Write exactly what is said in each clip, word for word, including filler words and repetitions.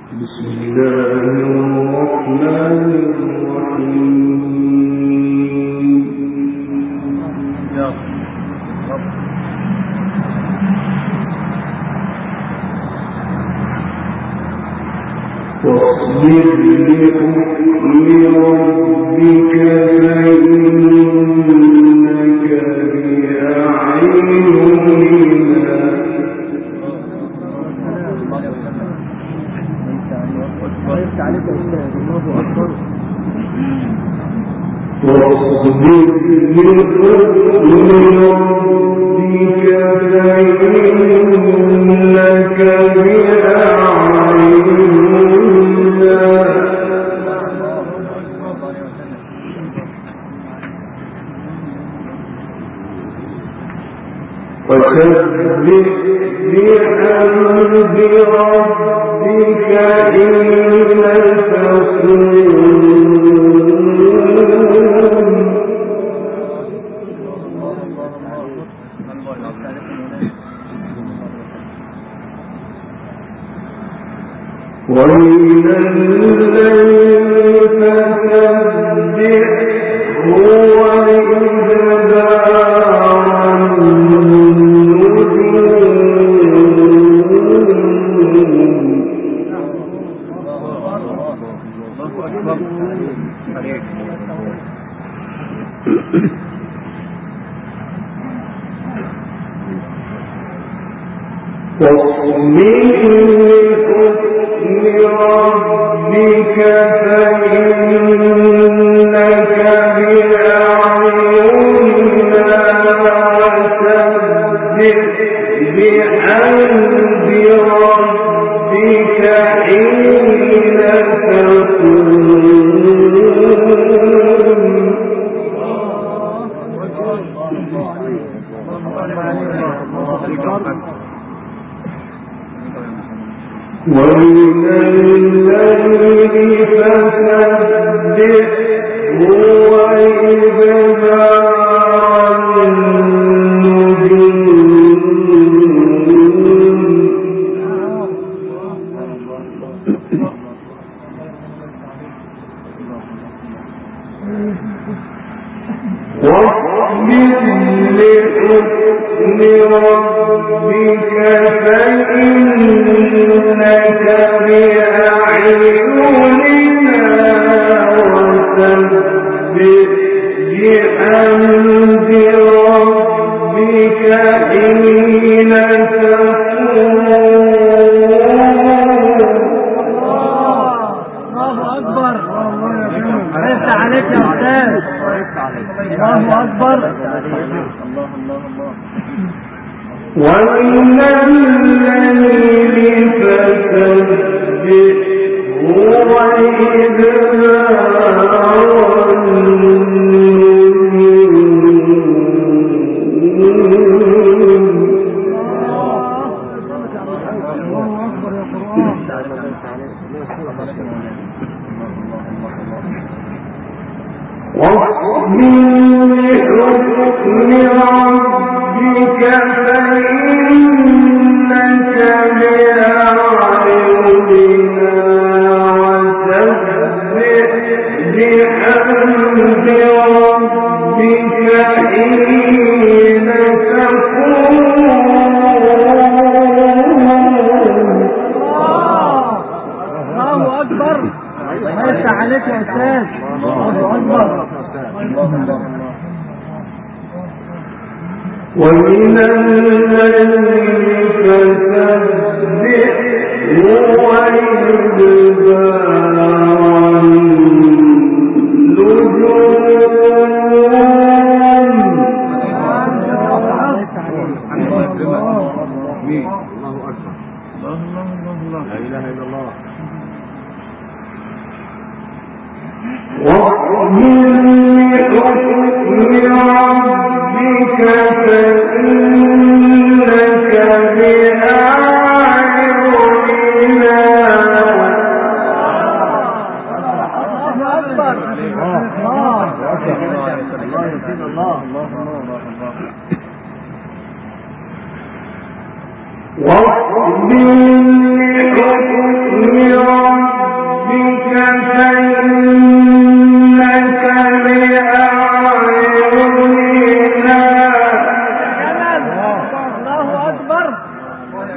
واصبر لحكم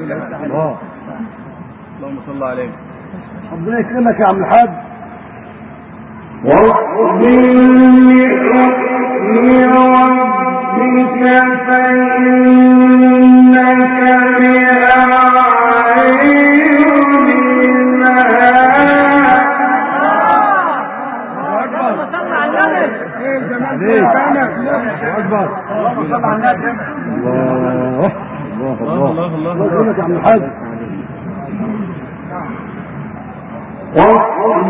الله اللهم صل عليه. ربنا يكرمك يا عم الحاج. واصبر لحكم ربك فإنك بأعيننا. أكبر. اللهم صل على النبي. الله الله الله الله الله يكرمك يا عم الحاج. واصبر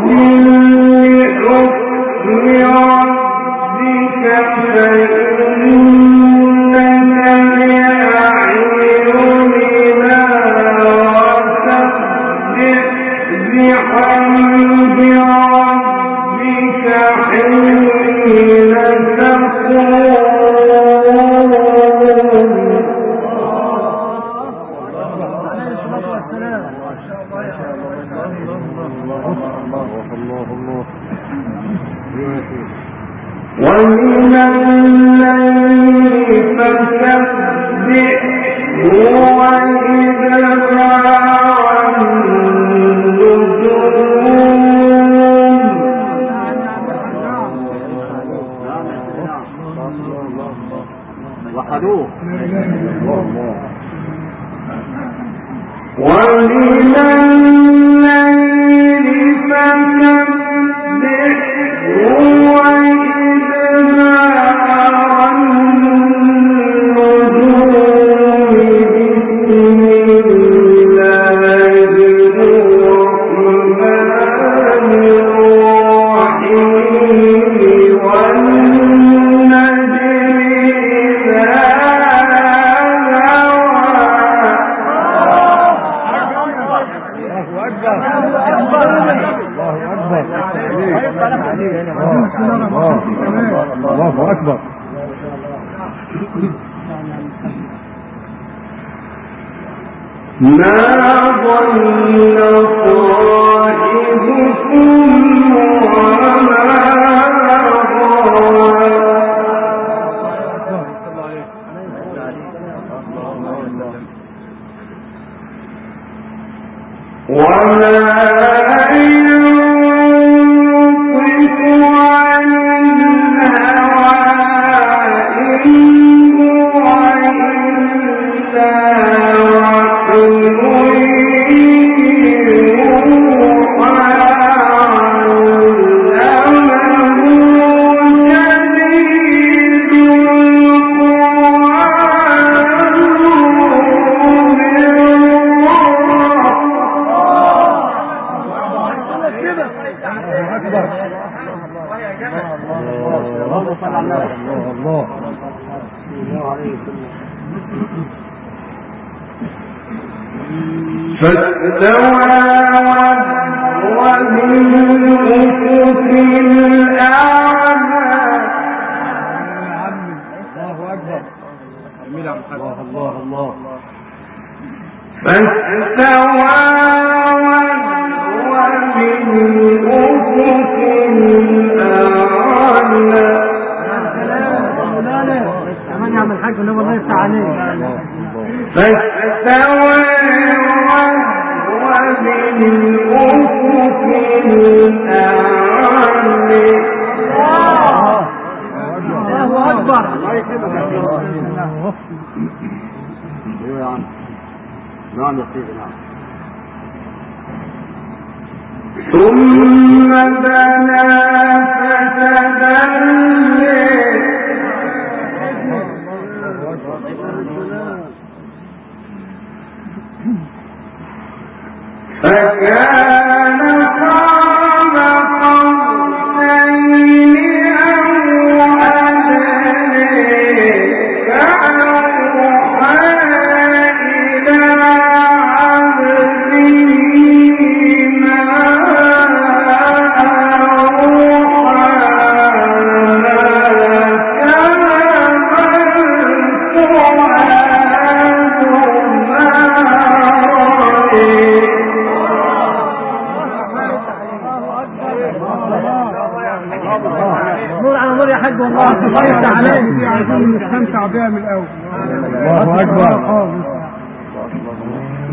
لحكم ربك فإنك بأعيننا وسبح بحمد ربك حين تقوم. ومن الليل فسبحه وإدبار النجوم. وحدوه. ومن الليل فسبحه وإدبار النجوم. بسم الله الرحمن الرحيم. والنجم إذا الله أكبر. ما ضل صاحبكم وما غوى. وما فاستوى وهو بالأفق الأعلى. الله أكبر. الله الله الله. فاستوى وهو بالأفق الأعلى. كمان يا عم الحاج والنبي الله يفتح عليك. فاستوى وهو بالأفق الأعلى. الله أكبر. الله يكرمك يا عم. نعم يا سيدي نعم. ثم دنا فتدلى. فكان قاب قوسين أو أدنى. فأوحى إلى عبده ما نور على نور يا حاج والله. الله يفتح عليك. عايزين نستمتع بها من الاول. الله اكبر.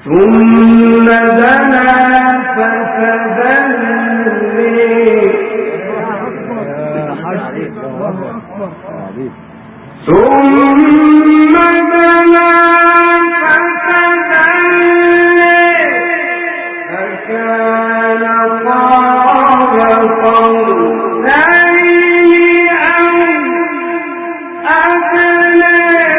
ثم دنا فتدلي ثم دنا فتدلي فكان قاب قوسين أو أدنى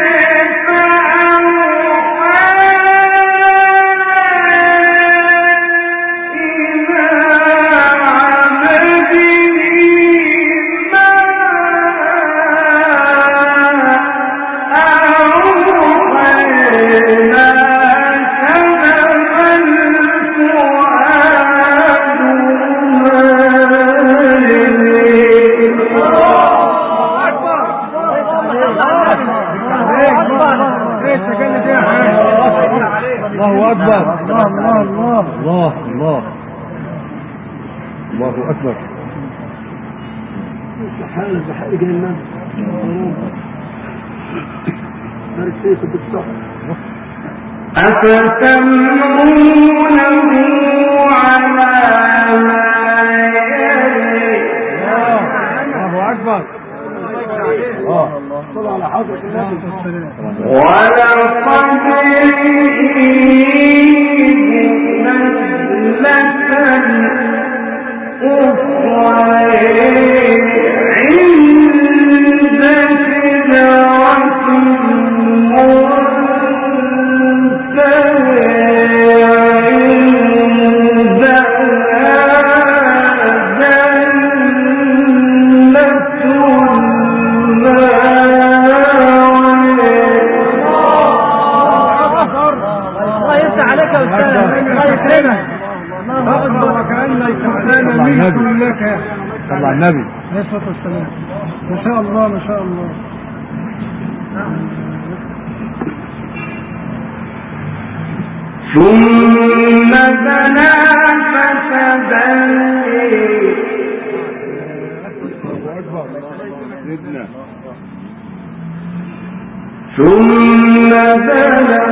الله أكبر. الله الله الله الله الله الله أكبر. حال بحق الناس مرسيك بالصحة أفتمرونه على ما يلي. الله أكبر. صلى على حضرة النبي ولقد جئتم نزلة أخرى عند سدرة صلى على النبي عليه الصلاة والسلام. ما شاء الله ما شاء الله. ثم دنا فتدلي ثم دنا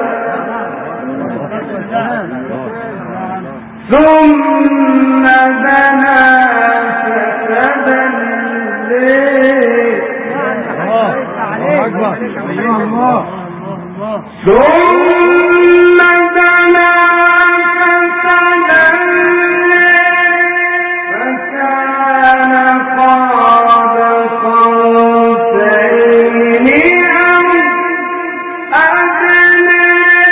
ثم دنا فتدلي. ثم دنا فتدلي فكان قاب قوسين أو أدنى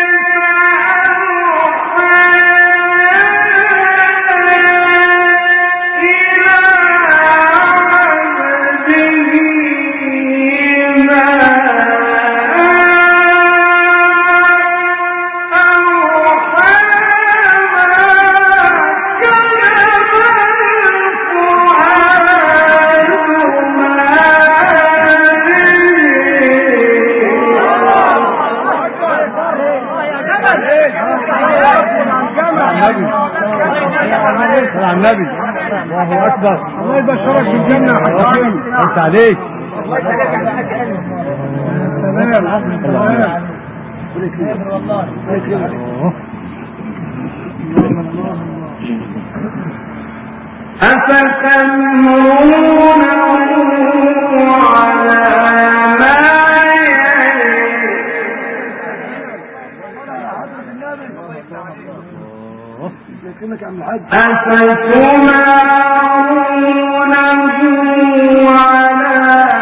على النبي. الله أكبر. الله يبشرك بالجنة يا حبيبي. انت عليك. أفتمرونه على ما أفتمارونه على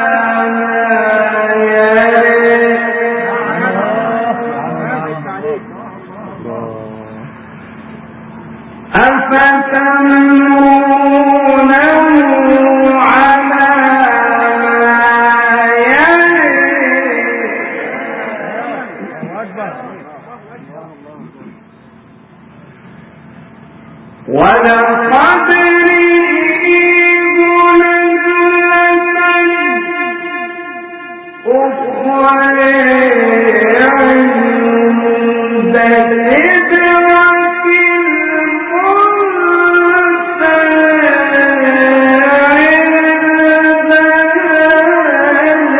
ولقد رئيب نزلة أخرى عند سدرة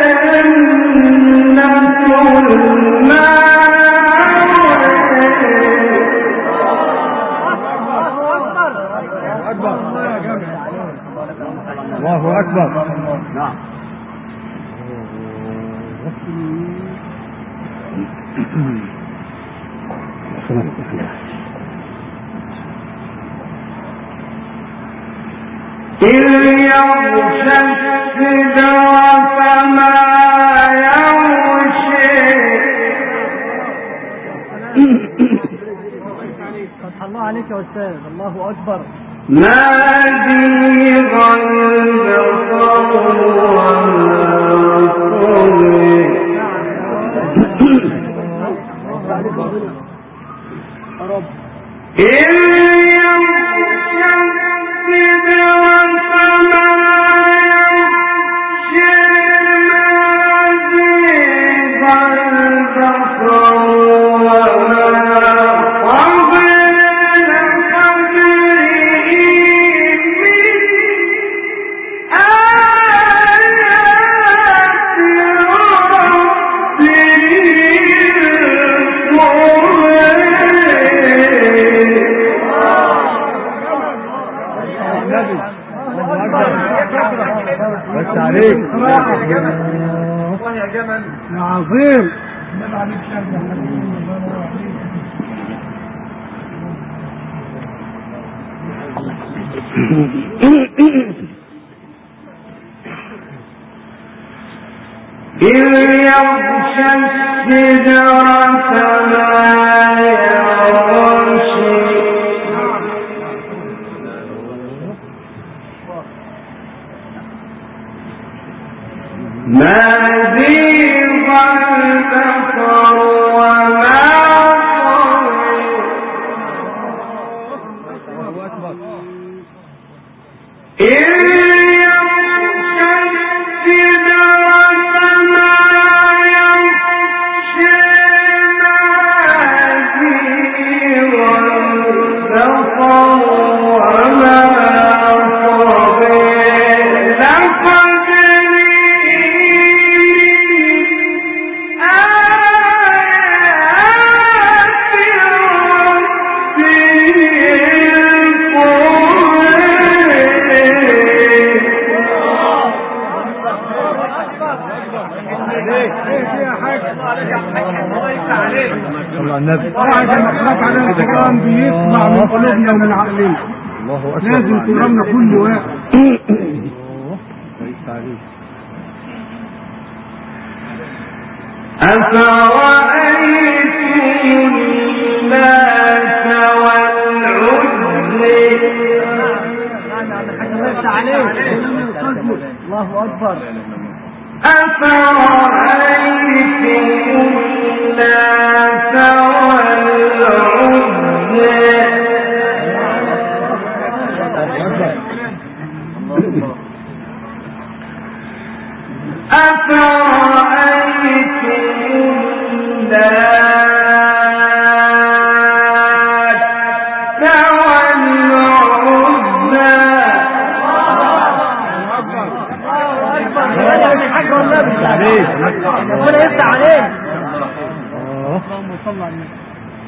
المنتهى أكبر. نعم. إذ يغشى السدرة ما يغشى فتح الله عليك يا أستاذ. الله أكبر. ما زيغ البصر وما طغى إذ يغشى السدرة ما يغشى ما زيغ البصر وما طغى لقد بس عليك يا جمل يا عظيم. إذ يغشى السدرة ما يغشى ما زيغ البصر وما طغى إذ يغشى السدرة ما يغشى ما زيغ البصر وما طغى لقد النبي واحد مخلوق على القرآن بيطلع من قلوبنا ومن عقلنا. الله أكبر. لازم ترمنا كل واحد. أفرأيتم اللات والعزى الله أكبر. أفرأيتم اللات والعزى أفرأيتم اللات والعزى ربنا يفتح عليك. اللهم صل على النبي.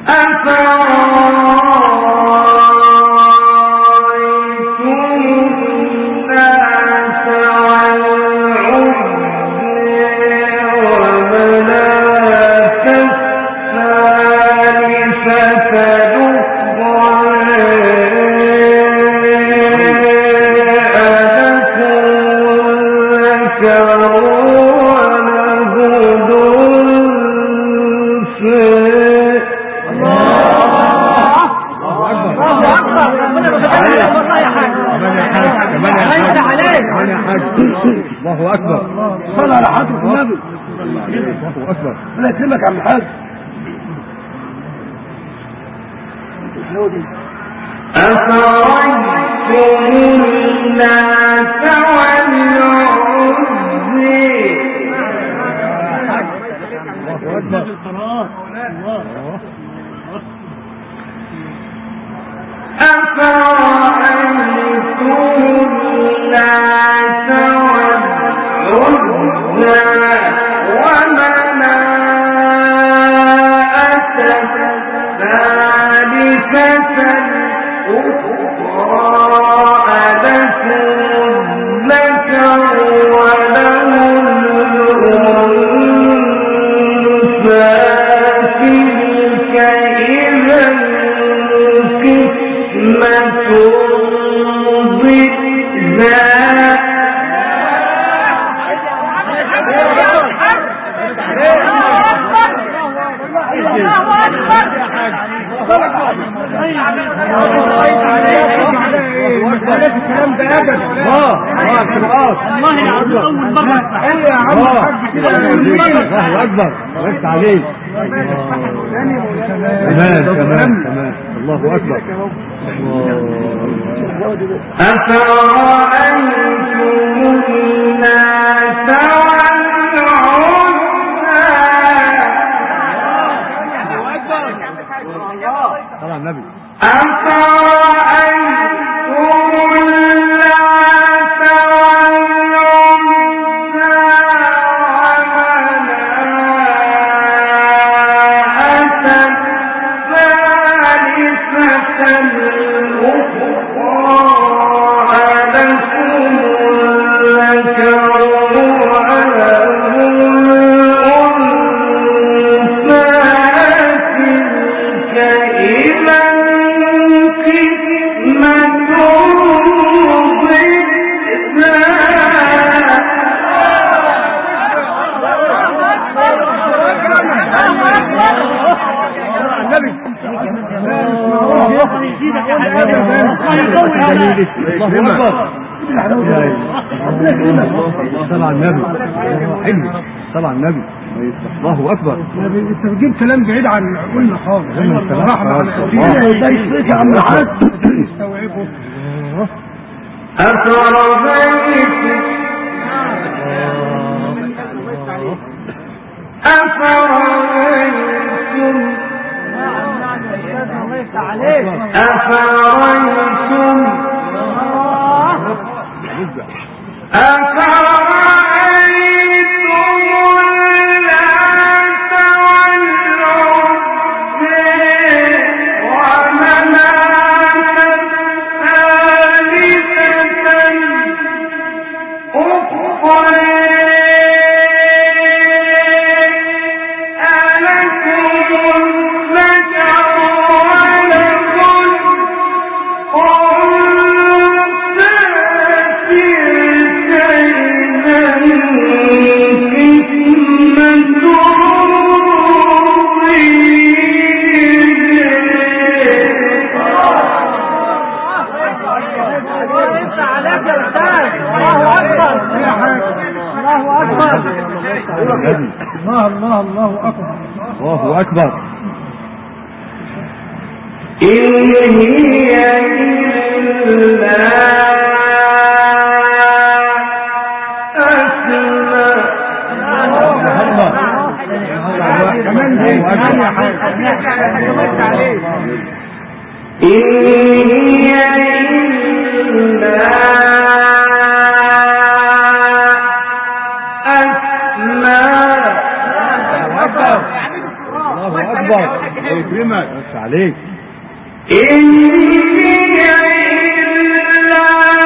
الله أكبر. صلى على حضرة النبي. الله أكبر. أنا أكلمك عن الحاج. أفرأيتم اللات والعزى أفرأيتم اللات والعزى ومناة الثالثة الأخرى ألكم الذكر اكبر وقت عليك تمام تمام تمام الله اكبر أفرأيتم الناس والعزى طلع النبي طلع النبي حلو طلع النبي الله اكبر. انت بتجيب كلام بعيد عن عقولنا خالص صراحه. مع ده يصير يا عم الحاج استوعبه. أفرأيتم أفرأيتم أفرأيتم الله الله الله أكبر الله أكبر. إن هي إلا أسماء كمان دي كمان يا حاج. إن هي إلا الله أكبر يكرمك بس عليك. إن هي إلا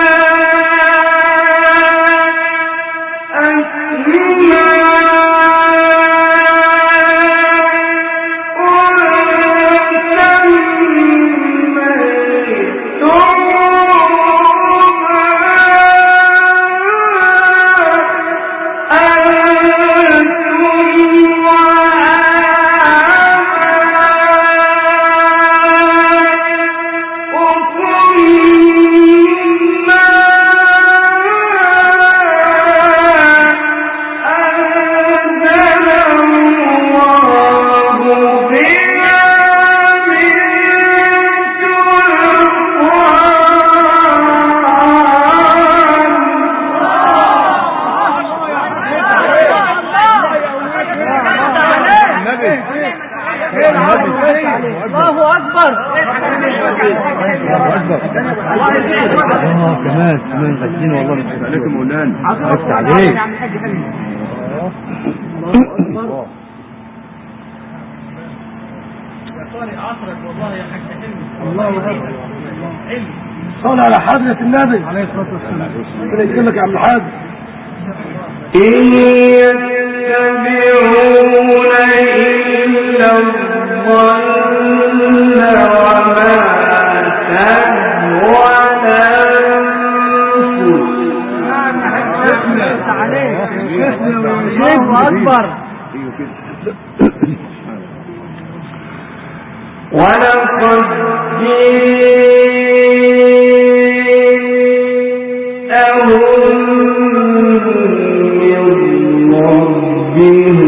الله أكبر. اه كمان كمان غسين والله مش عليكم مولانا عرفت عليك. الله أكبر. صل على حضرة النبي عليه الصلاة والسلام. ربنا يكرمك يا عم الحاج. إن يتبعون إلا الظن وما ايوه كده. ولقد جئتهم من ربهم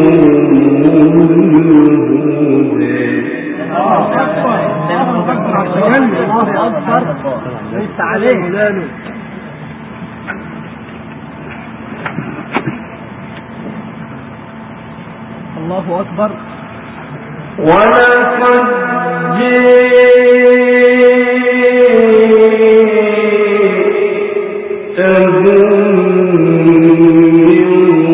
ليس عليه الله أكبر. ولقد جئتهم من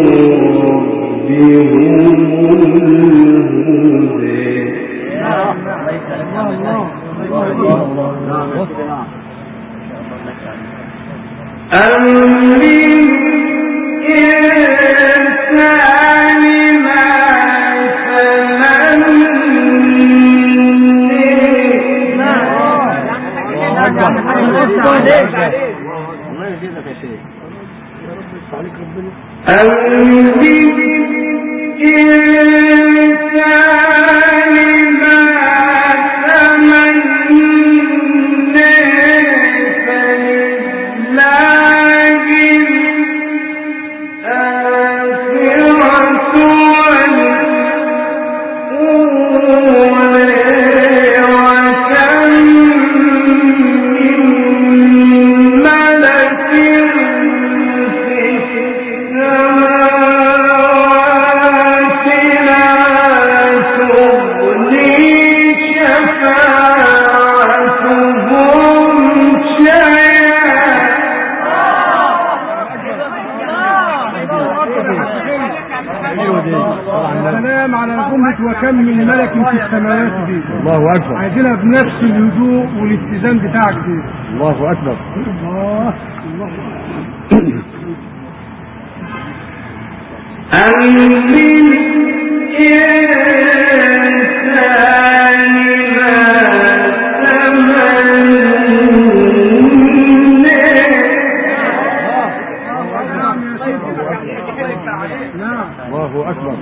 السلام على جملة وكم من ملك في السماوات دي. الله أكبر. عايزينها بنفس الهدوء والاتزان بتاعك دي. الله أكبر. الله الله الله أكبر.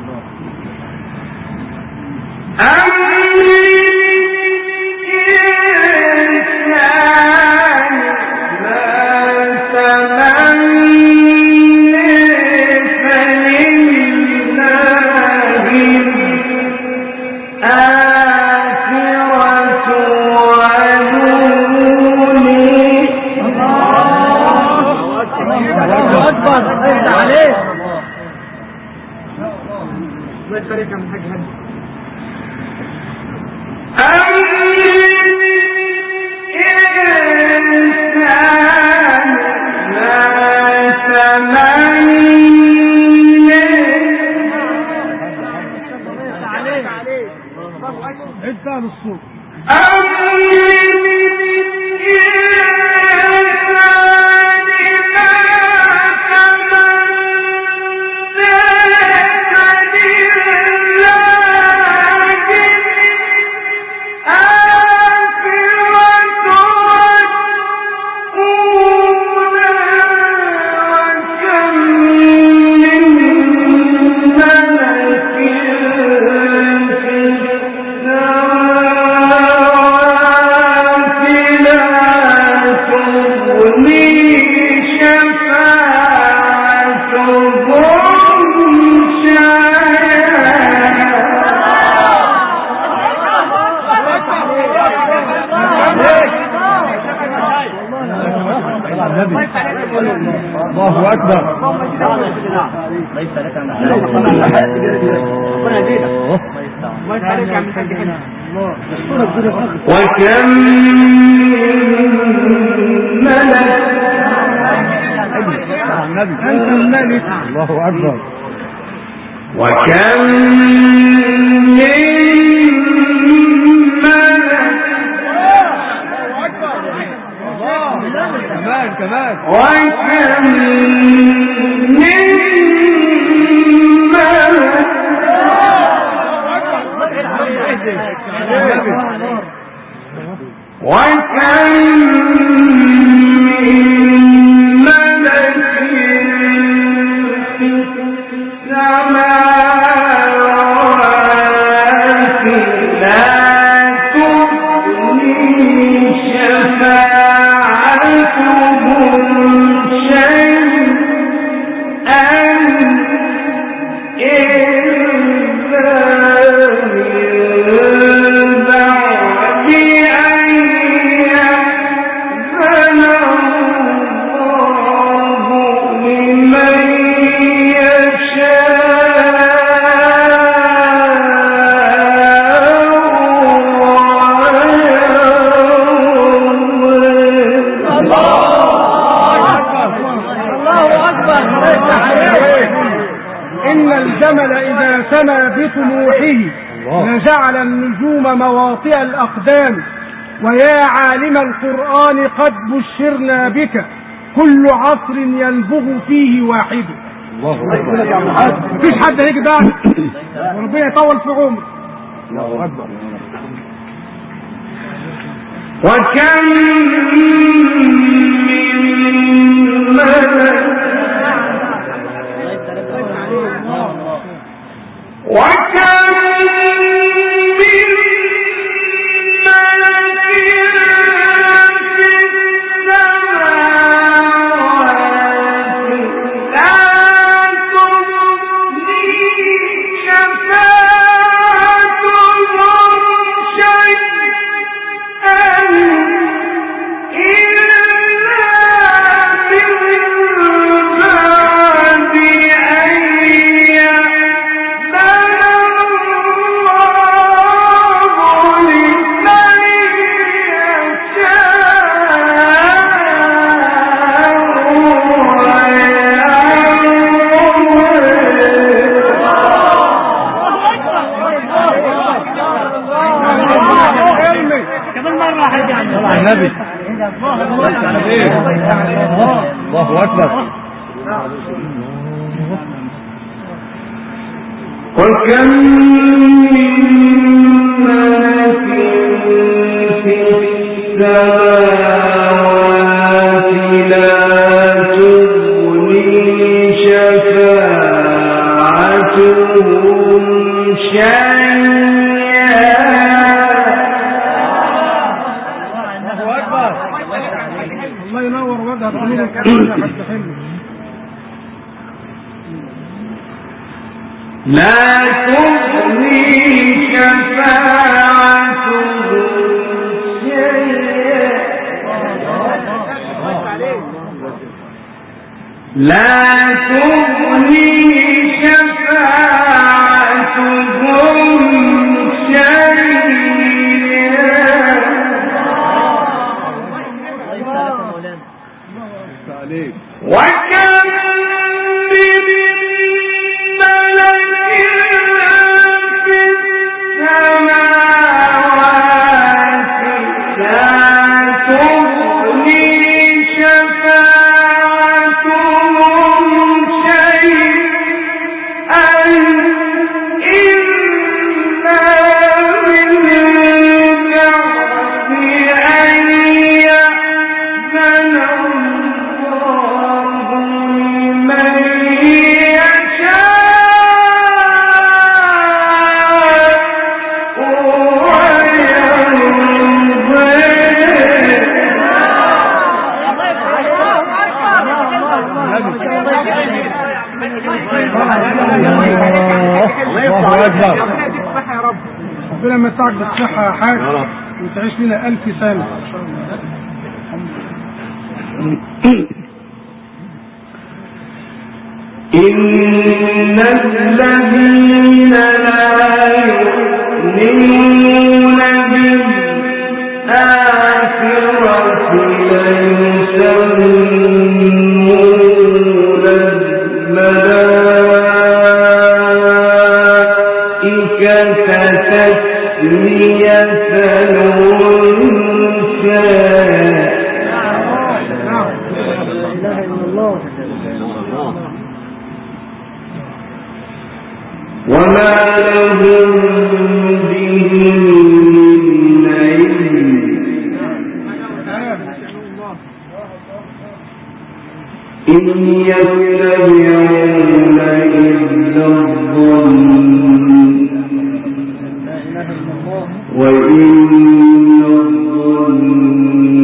الله أكبر. ليس لك عن وكم ملك الله أكبر. وكم من كمان كمان وكم من وكم من ملك في السماء سما بطموحه لجعل النجوم مواطئ الأقدام. ويا عالم القرآن قد بشرنا بك كل عصر ينبغ فيه واحد. مفيش حد هيجي بعد وربنا يطول في عمره. الله أكبر. وكم من ملك وكم من الله أكبر. وكم من ملك في السماوات لا تغني شفاعتهم شيئا. الله ينور وجهك ونور الكلام يا حاج حلو. لا تغني شفاعتهم شيئا. لا تغني شفاعتهم شيئا. وكم من ملك في السماوات لا تغني شفاعتهم شيئا إلا من بعد أن يأذن ربنا يمتعك بالصحة يا حاج وتعيش لنا ألف سنة إن شاء الله. إن الذين لا يؤمنون بالآخرة ليسمون الملائكة تسمية الأنثى. وما لهم به من علم إن يتبعون إلا الظن وإن الظن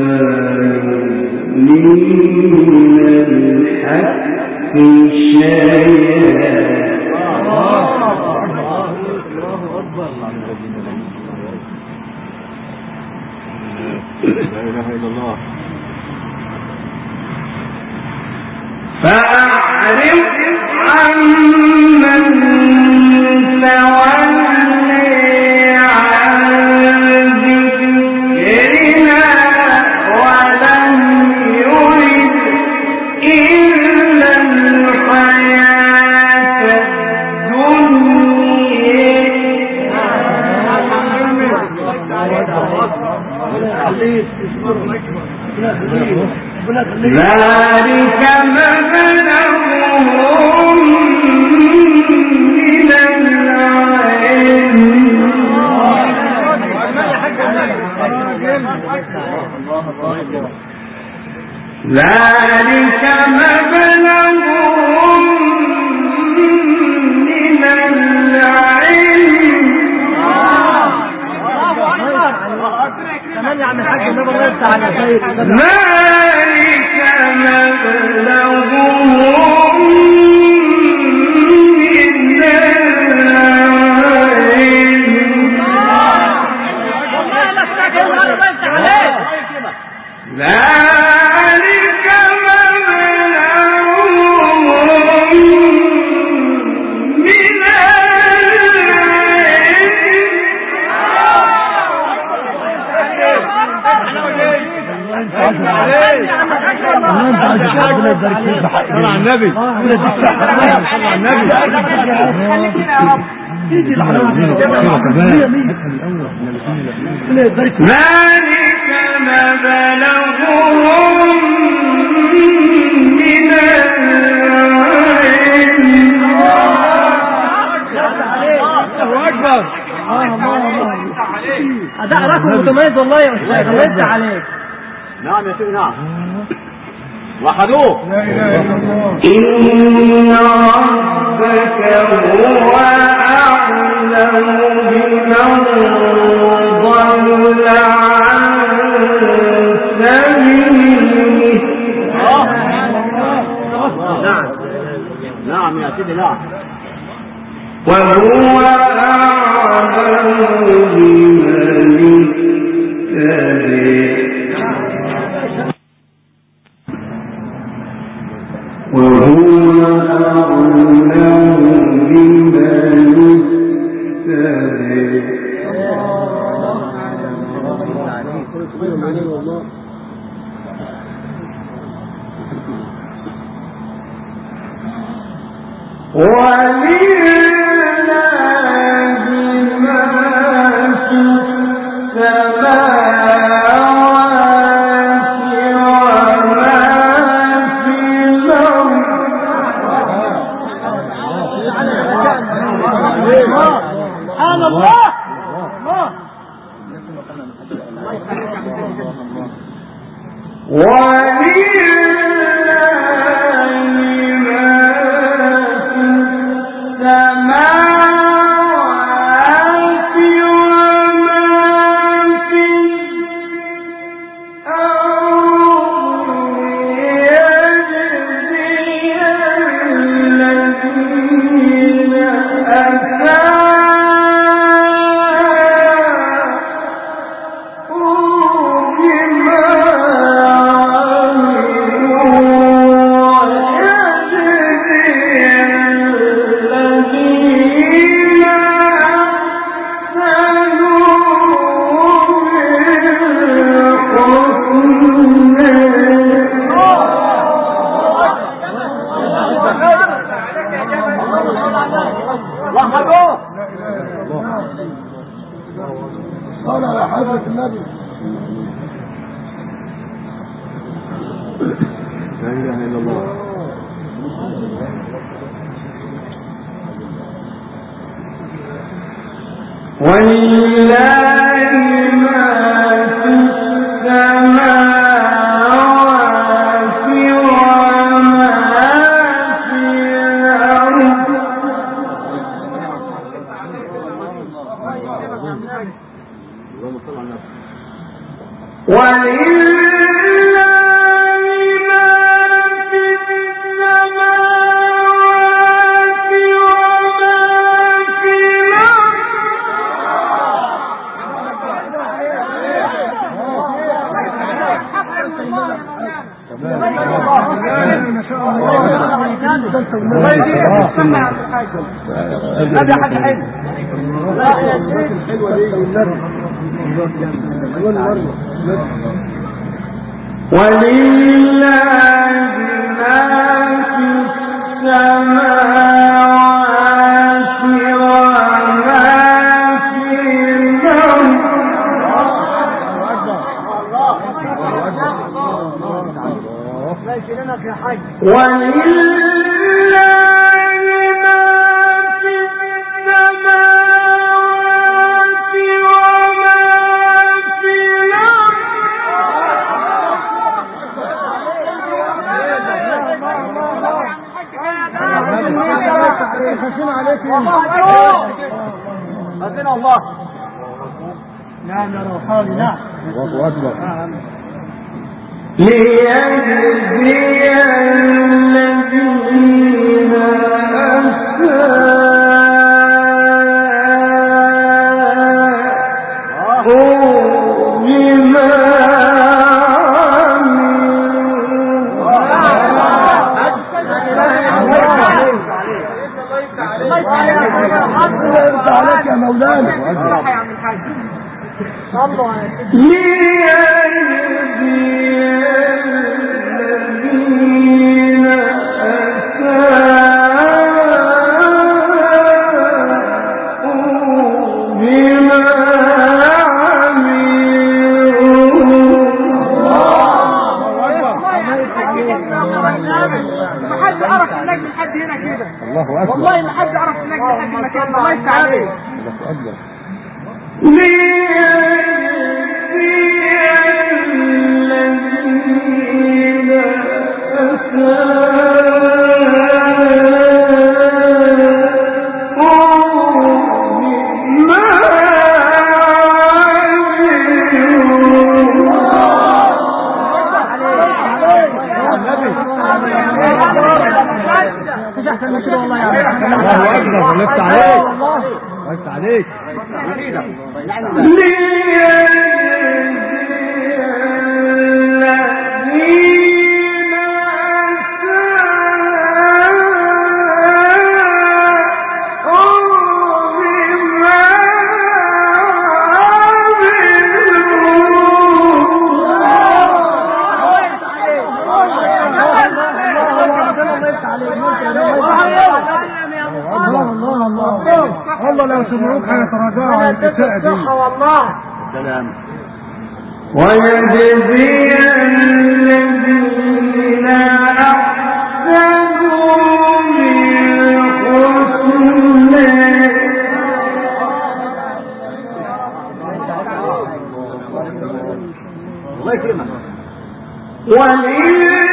لا يغني من الحق شيئا. فأعرض عمن تولي عن ذكرنا ولم يرد إلا الحياة الدنيا ذلك مبلغهم من العلم ذلك مبلغهم من العلم كمان يا عم الحاج النبي الله يفتح على خير ذلك مبلغهم من العلم ذلك مبلغهم من صلى على النبي صلى على النبي ذلك مبلغهم من اكبر. اداء رقم متميز والله يا استاذ الله يفتح عليك. نعم يا سيدي نعم وحدوه. لا اله الا الله. إن ربك هو أعلم بمن ضل عن سبيله. نعم نعم يا سيدي نعم وهو أعلم بمن اهتدى. وهو أعلم بمن اهتدى. ولله ما في السماوات وما في الأرض. سبحان الله. ولله ما في السماوات وما في الأرض. هذا حاجة حلوة. ولله ما في السماوات وما في الأرض. ماشي لنا يا حاج. ولله ما في السماوات وما في الارض. خشين عليك ربنا الله. نعم يا روحاني. نعم. الله اكبر. ليجزي الذين أساءوا بما انت عليك يا مولانا. صلوا على محد عرف النجم لحد هنا كده. الله اكبر. والله ما حد عرف النجم لحد المكان. الله يفتح عليك. الله اكبر. الله اكبر. ولفت عليك. ولفت عليك. والله لو سمعوك هيتراجعوا عن الإساءة دي. والله. سلام. ويجزي الذين أحسنوا بالحسنى. الله يكرمك. ولله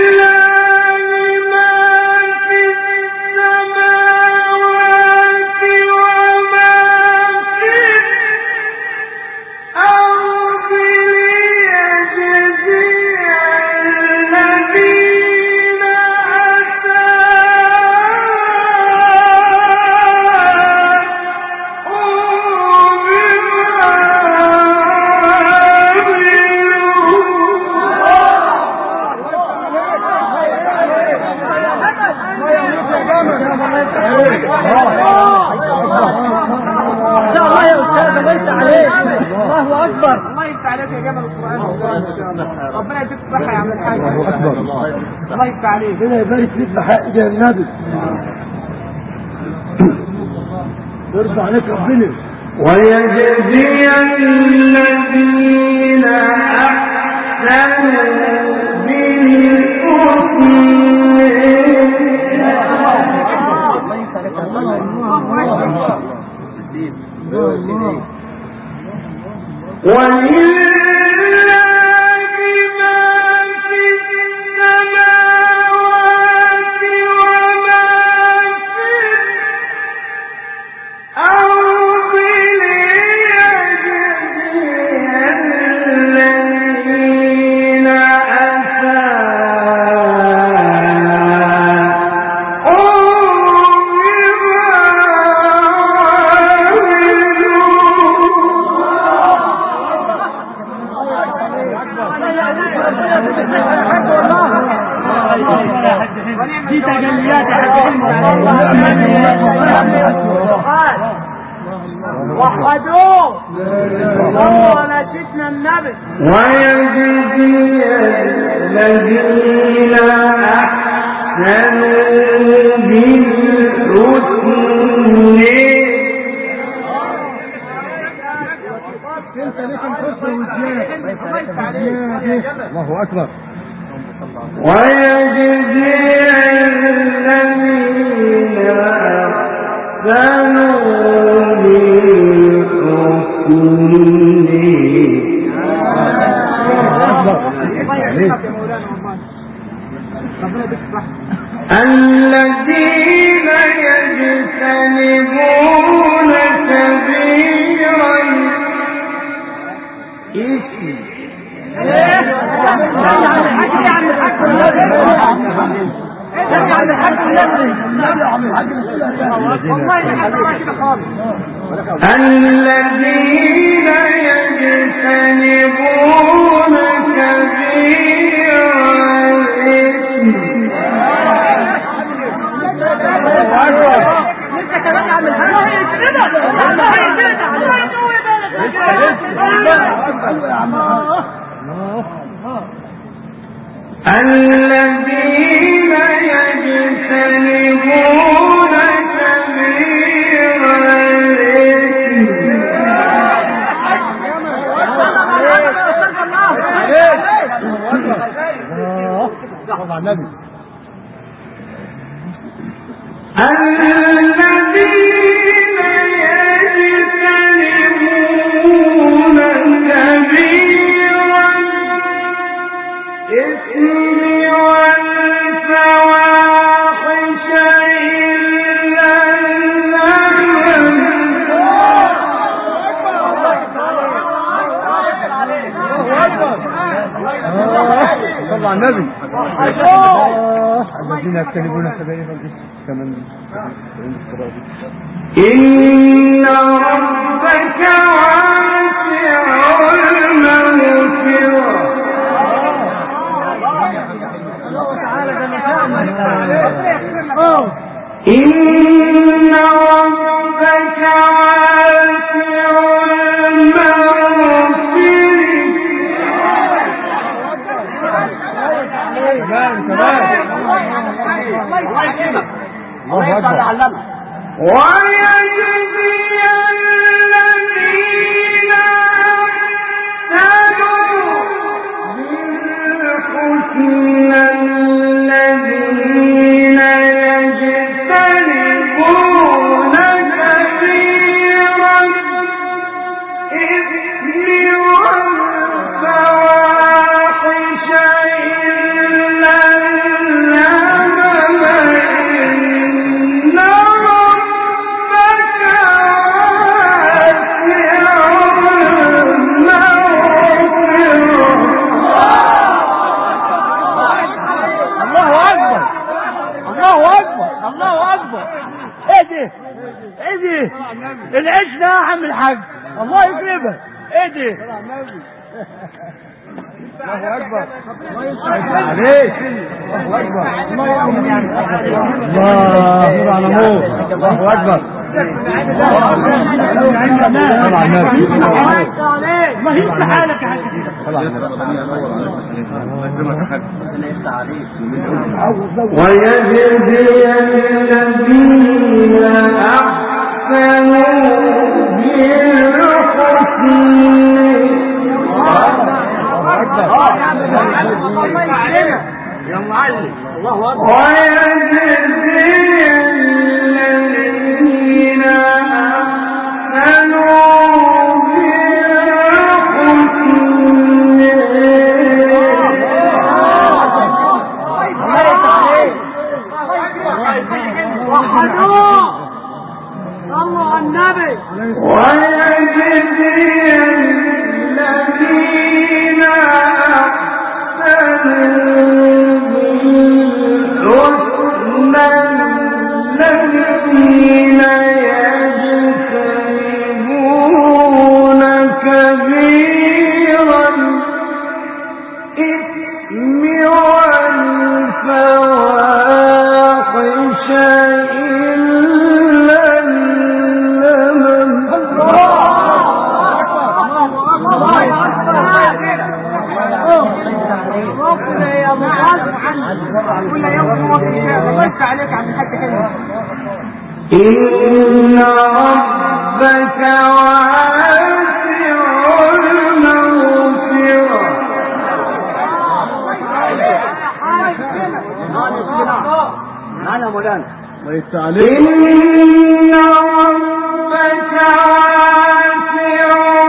ربنا يديك الصحة يا عم الحاج. الله اكبر. الله يفتح عليك. ربنا يبارك فيك بحق يا النبي. يرضى عليك ربنا. ويجزي الذين أحسنوا بالحسنى. وحدوه ولا جئنا النبي. ويجزي الذين أحسنوا بالحسنى. انت ليك الحسن والزيادة. الله اكبر. ويجزي الذين أحسنوا الذين يجتنبون كبير الإثم الذين يجتنبون كبير الذين يجتنبون كبير النبي الذين يجتنبون كبير الإثم والفواحش إلا اللمم صلى على النبي الذين يجتنبون كبائر الإثم كمن إن ربك واسع المغفرة إن ربك واسع المغفرة ويجزي الذين أحسنوا بالحسنى الذين يجتنبون كبير الإثم والفواحش إلا اللمم إن ربك العشنا يا عم الحاج الله يكرمك. ايه دي؟ الله اكبر عليك الله اكبر الله نور على نور الله اكبر ما هي حالك يا حاج ويجزي الذين أحسنوا يا معلم الله اكبر. ويجزي الذين أحسنوا إن ربك واسع المغفرة ليس عليك إن ربك واسع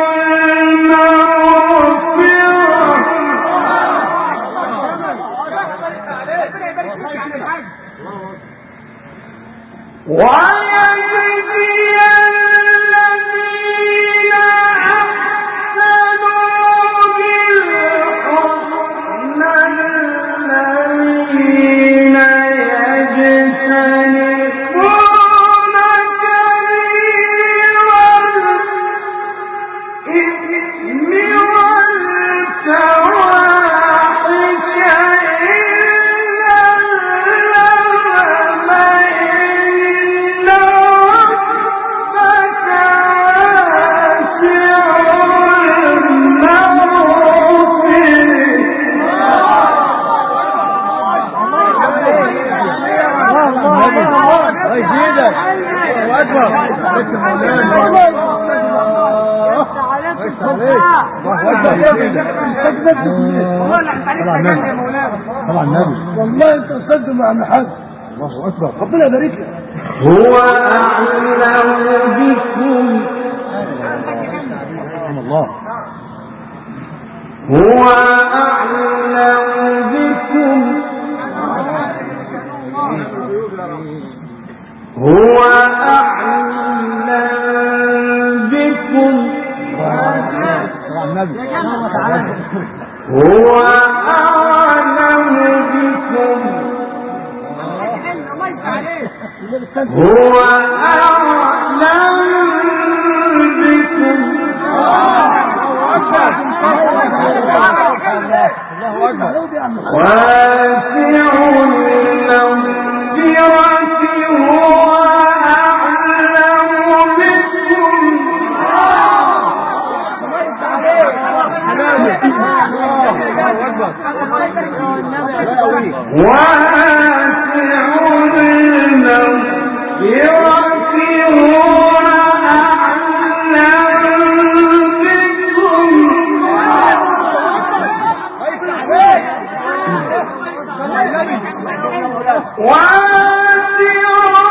المغفرة ويجزي الذين أحسنوا بالحسنى الذين يجتنبون كبير الإثم والفواحش إلا اللمم إن ربك طبعا النبي والله انت استاذ مع محمد الله اكبر ربنا يبارك لك هو أعلم بكم سبحان الله هو أعلم بكم هو أعلم بكم طبعا النبي هو أعلم بكم هو أعلم بكم واسع المغفرة هو أعلم بكم واسع المغفرة هو أعلم بكم واسع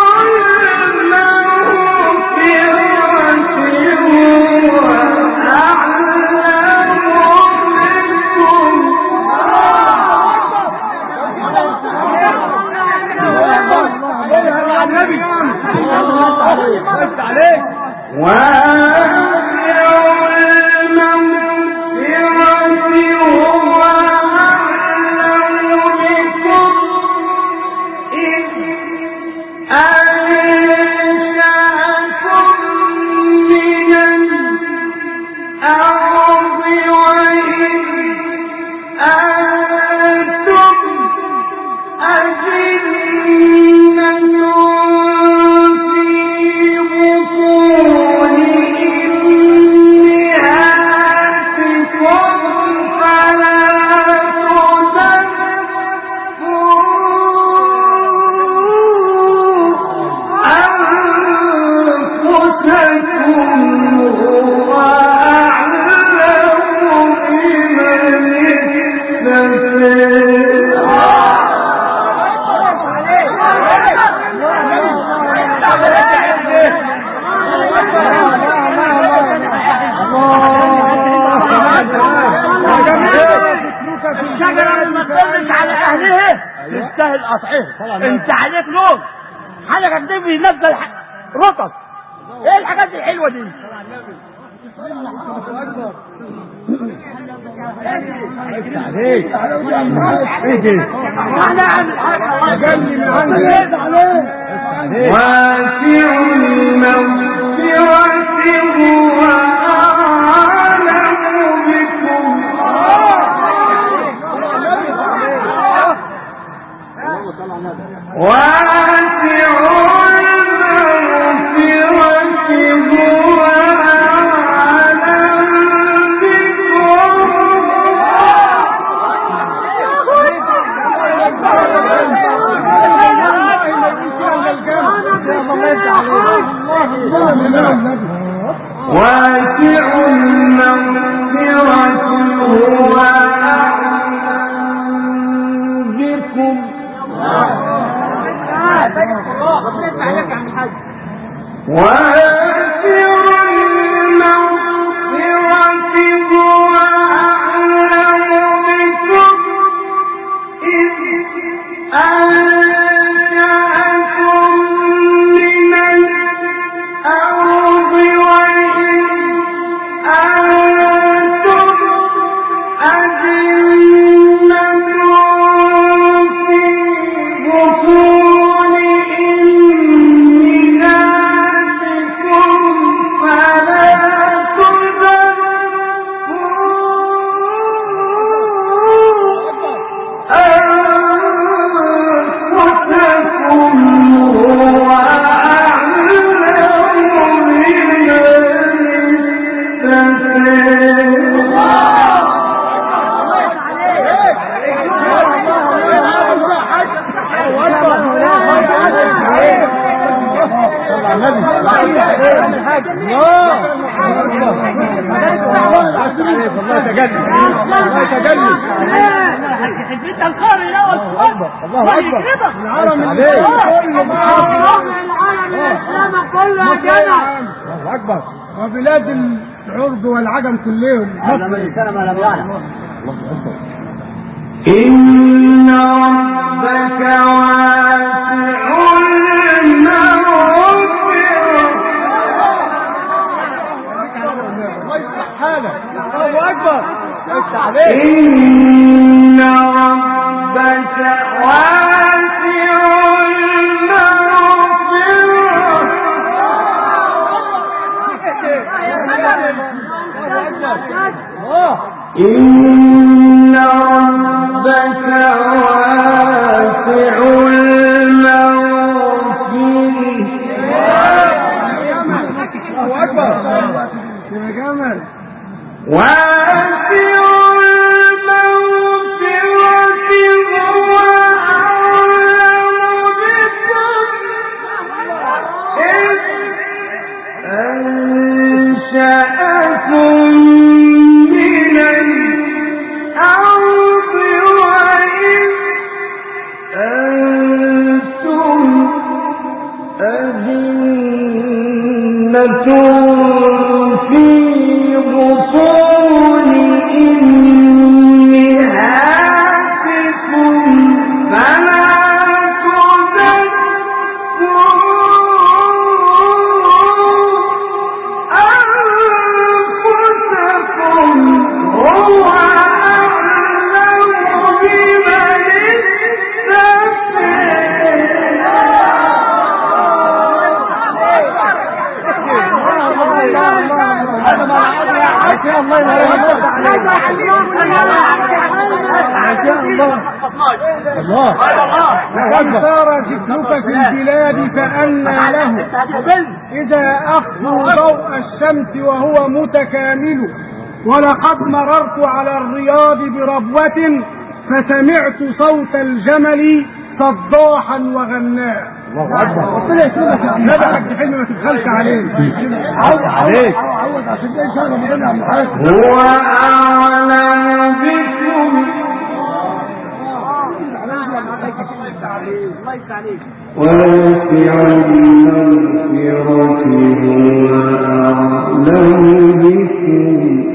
تستاهل قطعها. انت عليك لون حاجه كده بينزل رطب. ايه الحاجات الحلوه دي؟ عليك ايه دي؟ انا عامل حاجه جني من عندك عليك واسع المغفرة هو أعلم بكم واسع المغفرة هو أعلم واسع المغفرة هو أعلم بكم وبلاد العرب والعجم كلهم إن ربك واسع المغفرة. الله أكبر. إن ربك واسع إن ربك واسع المغفرة. الله أكبر يا جمال. واسع المغفرة هو أعلم بكم إذ أنشأكم من الأرض وإذ أنتم أجنة في بطون أمهاتكم فلا تزكوا أنفسكم هو أعلم بمن الله وقد سار ذكرك في البلاد فأنى له إذا أخذوا ضوء الشمس وهو متكامل. ولقد مررت على الرياض بربوة فسمعت صوت الجمل صداحا وغناء. الله اكبر. ربنا يسلمك يا عم. لا ده حاج حلمي ما تبخلش عليك. عوض عليك. عوض عشان ده ان شاء الله رمضان يا عم الحاج. هو أعلم بكم واسع المغفرة هو أعلم بكم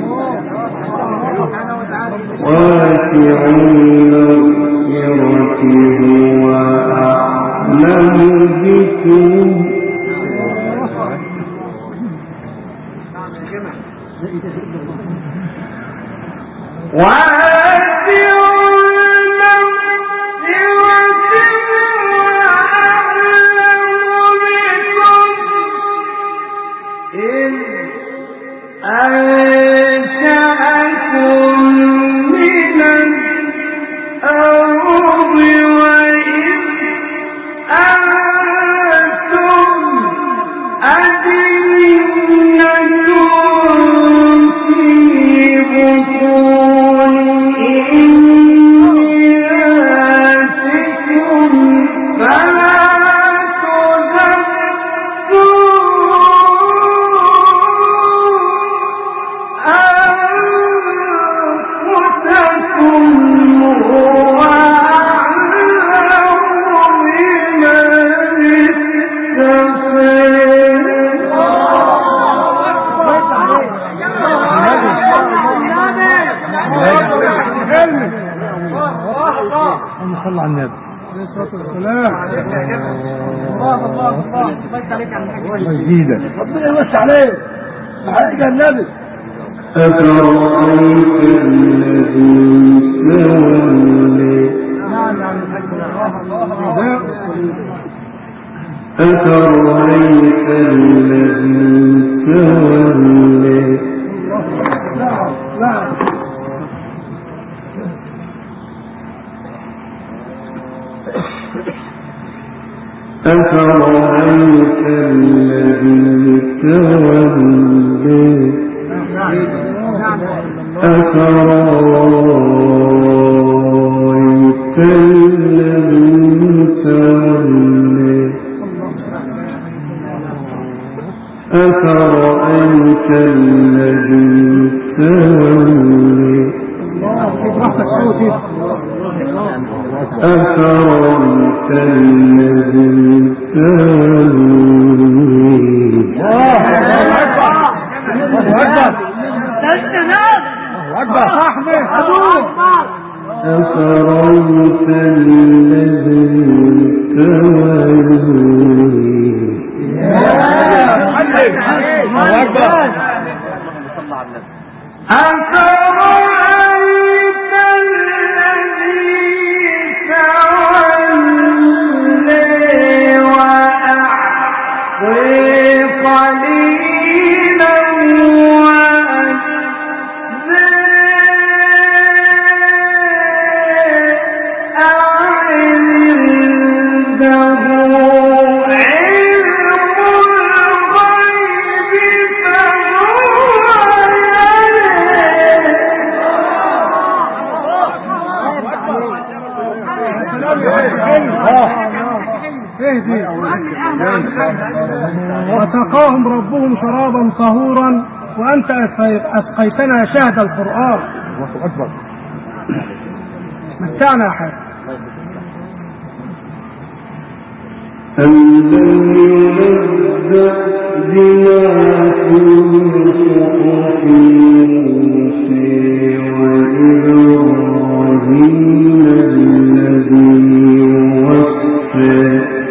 واسع المغفرة هو أعلم بكم واسع أنفسكم هو صلى على النبي. الله الله الله بس عليك على الحاجة جديدة. ربنا يوسع عليه حاجة النبي. أفرأيت الذي تولي نعم عن الحاجة أفرأيت الذي تولي نعم نعم أفرأيت الذي تولي أفرأيت الذي تولي أفرأيت الذي تولي أفرأيت الذي أفرأيت الذي وسقاهم ربهم شرابا طهورا وأنت أسقيتنا شهد القرآن. الله أكبر. متعنا يا حاج. أَلَّمْ يُنَبَّأْ بِمَا فِي صُحُفِ مُوسَىٰ وَإِبْرَاهِيمَ الَّذِي وَفَّىٰ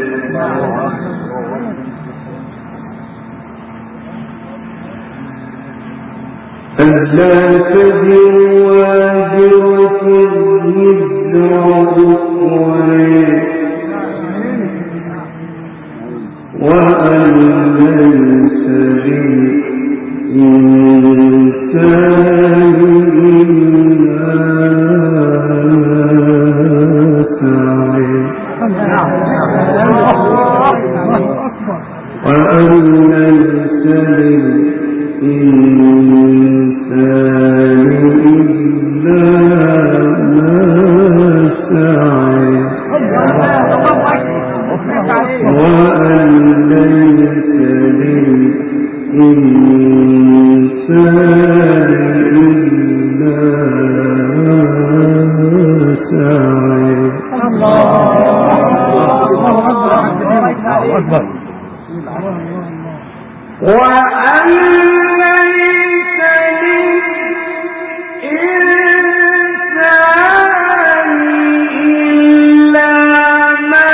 أَلَّا تَزِرُ وَازِرَةٌ وِزْرَ أُخْرَىٰ وأن ليس للإنسان إلا سعي وأن ليس للإنسان إلا ما سعي وأن ليس للإنسان إلا سعي. الله أكبر. وأن ليس للإنسان إلا ما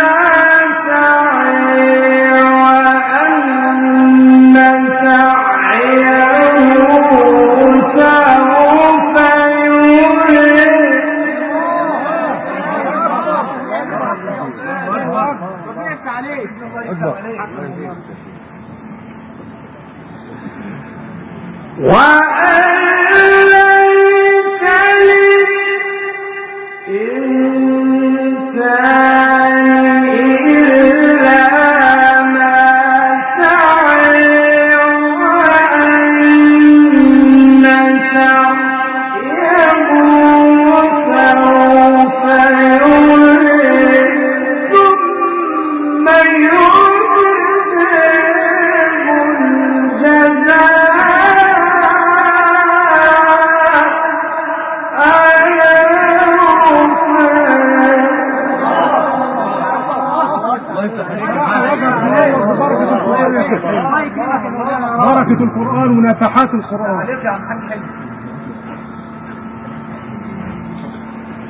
بركة القرآن ونفحات القرآن.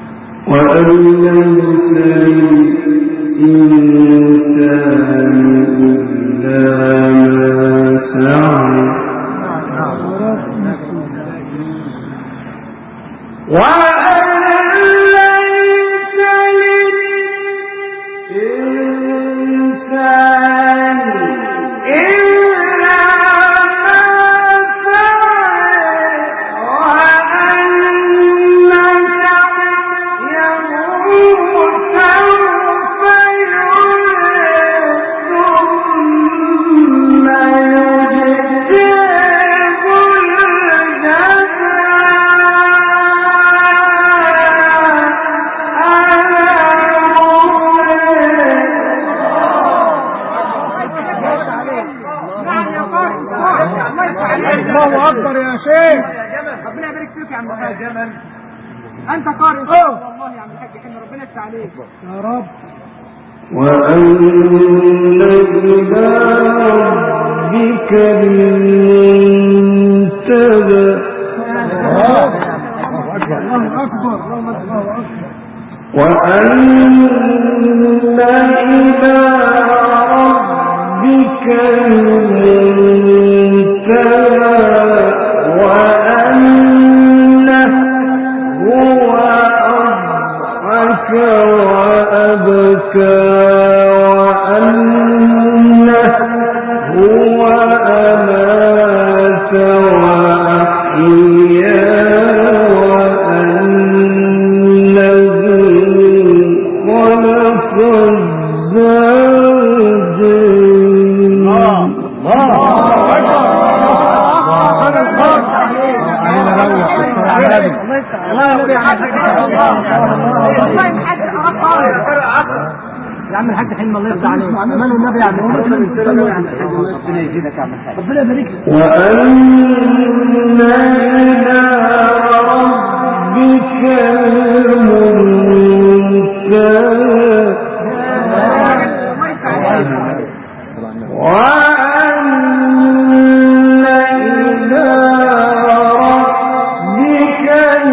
الله اكبر يا شيخ. ربنا يبارك فيك يا عم الحاج. انت قارئ والله يا عم الحاج احنا ربنا يفتح عليك يا رب. وأن إلى ربك المنتهى. الله اكبر الله اكبر. وأن إلى ربك المنتهى وأنه هو أضحك وأبكى وأنه هو أمات وأحيا يا عم الحاج حلم الله يرضى عليك. امان النبي يا عم الحاج ربنا يزيدك يا عم الحاج ربنا يبارك لك. وأن إلى ربك المنتهى وأن إلى ربك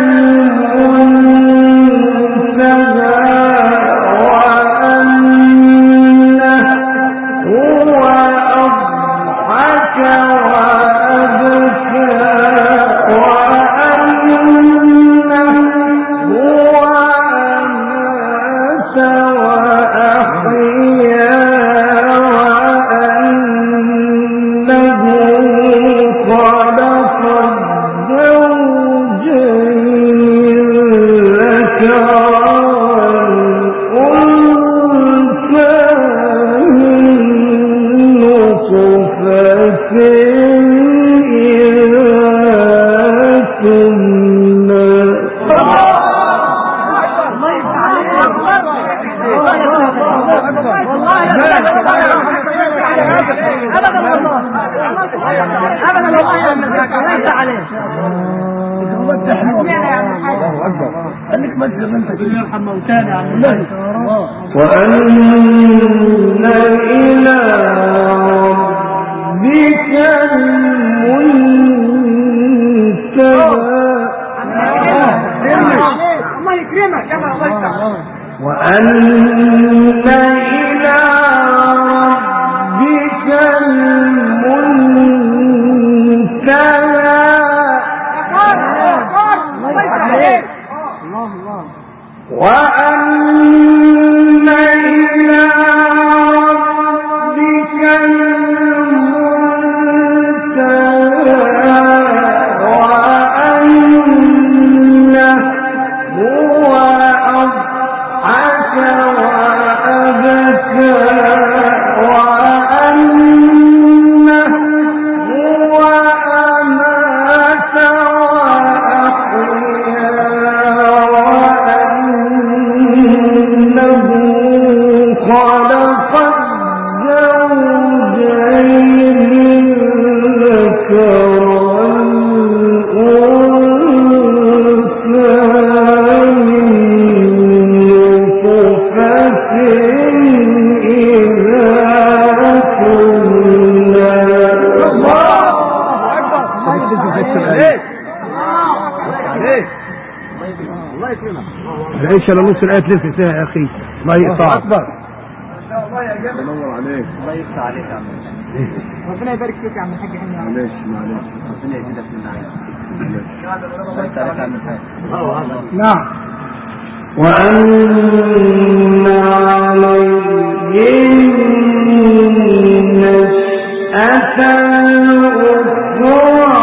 وأن إلى ربك المنتهى الله يكرمك يا الله يفتح. وأن إلى ربك المنتهى وأن إلى ربك المنتهى وأنه هو أضحك وأبكى وأنه هو أمات وأحيا وأنه العيش على نص الآية تلف فيها يا أخي. الله يقطعك. اكبر. ما شاء الله يا جماعه. ينور عليك. الله يفتح عليك يا عم. ربنا يبارك فيك يا عم الحاج حلمي. معلش معلش. ربنا يزيدك من النعيم. الله يفتح عليك يا عم الحاج. نعم. وأن عليهم نشأة الأخرى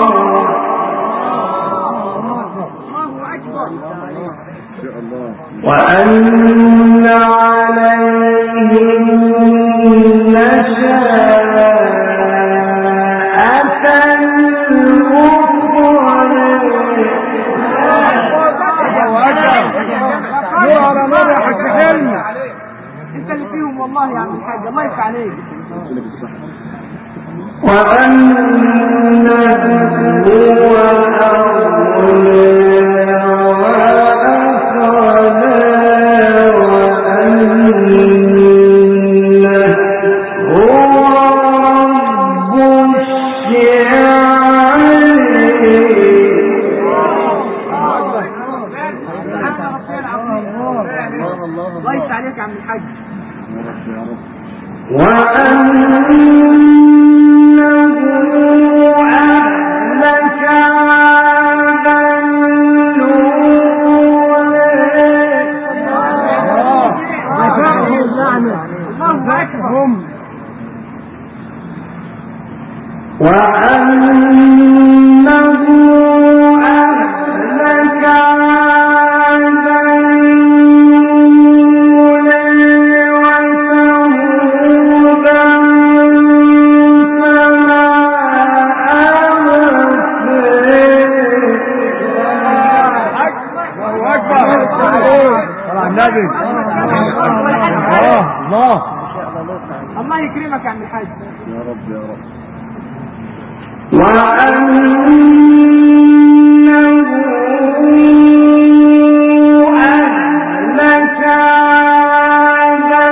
وأن عليهم نشأة انت اللي فيهم والله يا عم الحاج. الله يفتح عليك. وأنه هو أغنى وأقنى وأنه هو رب الله يفتح عليك يا عم الحاج. وأنه أهلك عادا الله أكبر. وأنه أهلك عادا الله الله يكرمك يا عم الحاج. يا رب يا رب. وأنه أهلك عادا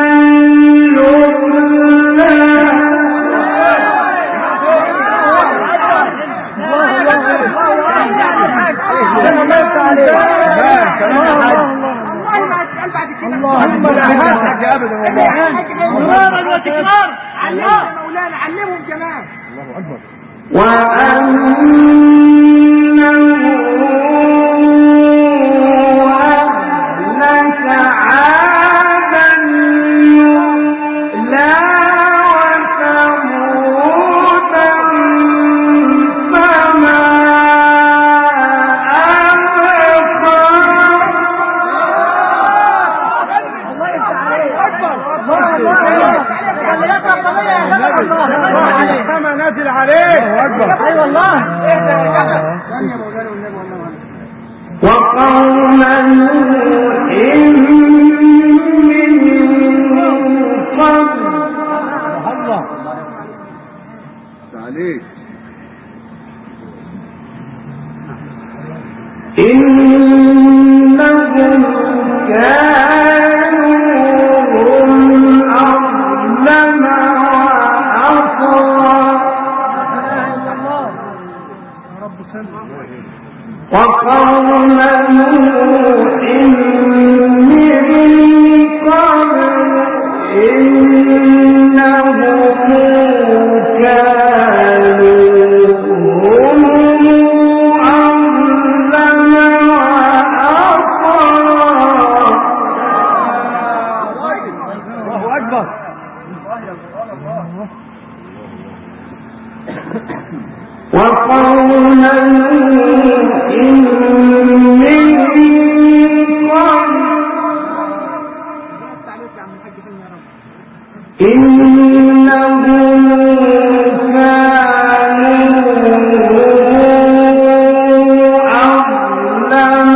وتكرار. علمهم مولانا علمهم كمان. الله أكبر. وأنه أهلك عادا لا وثمودا فما كما نازل عليك. اي والله. وقوم نوح من قبل الله عليك. إنهم كانوا هم أظلم وأطغى وقوم نوح من قبل إنهم كانوا هم أظلم وأطغى. الله أكبر. وقوم نوح من قبل إنهم كانوا أظلم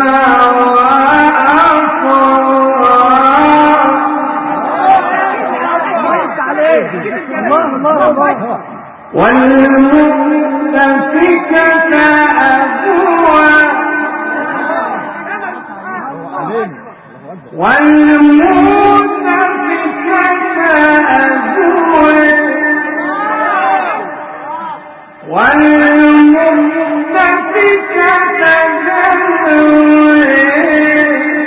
وأطغى والمؤتفكة أهوى والمؤتفكة أهوى والمؤتفكة أهوى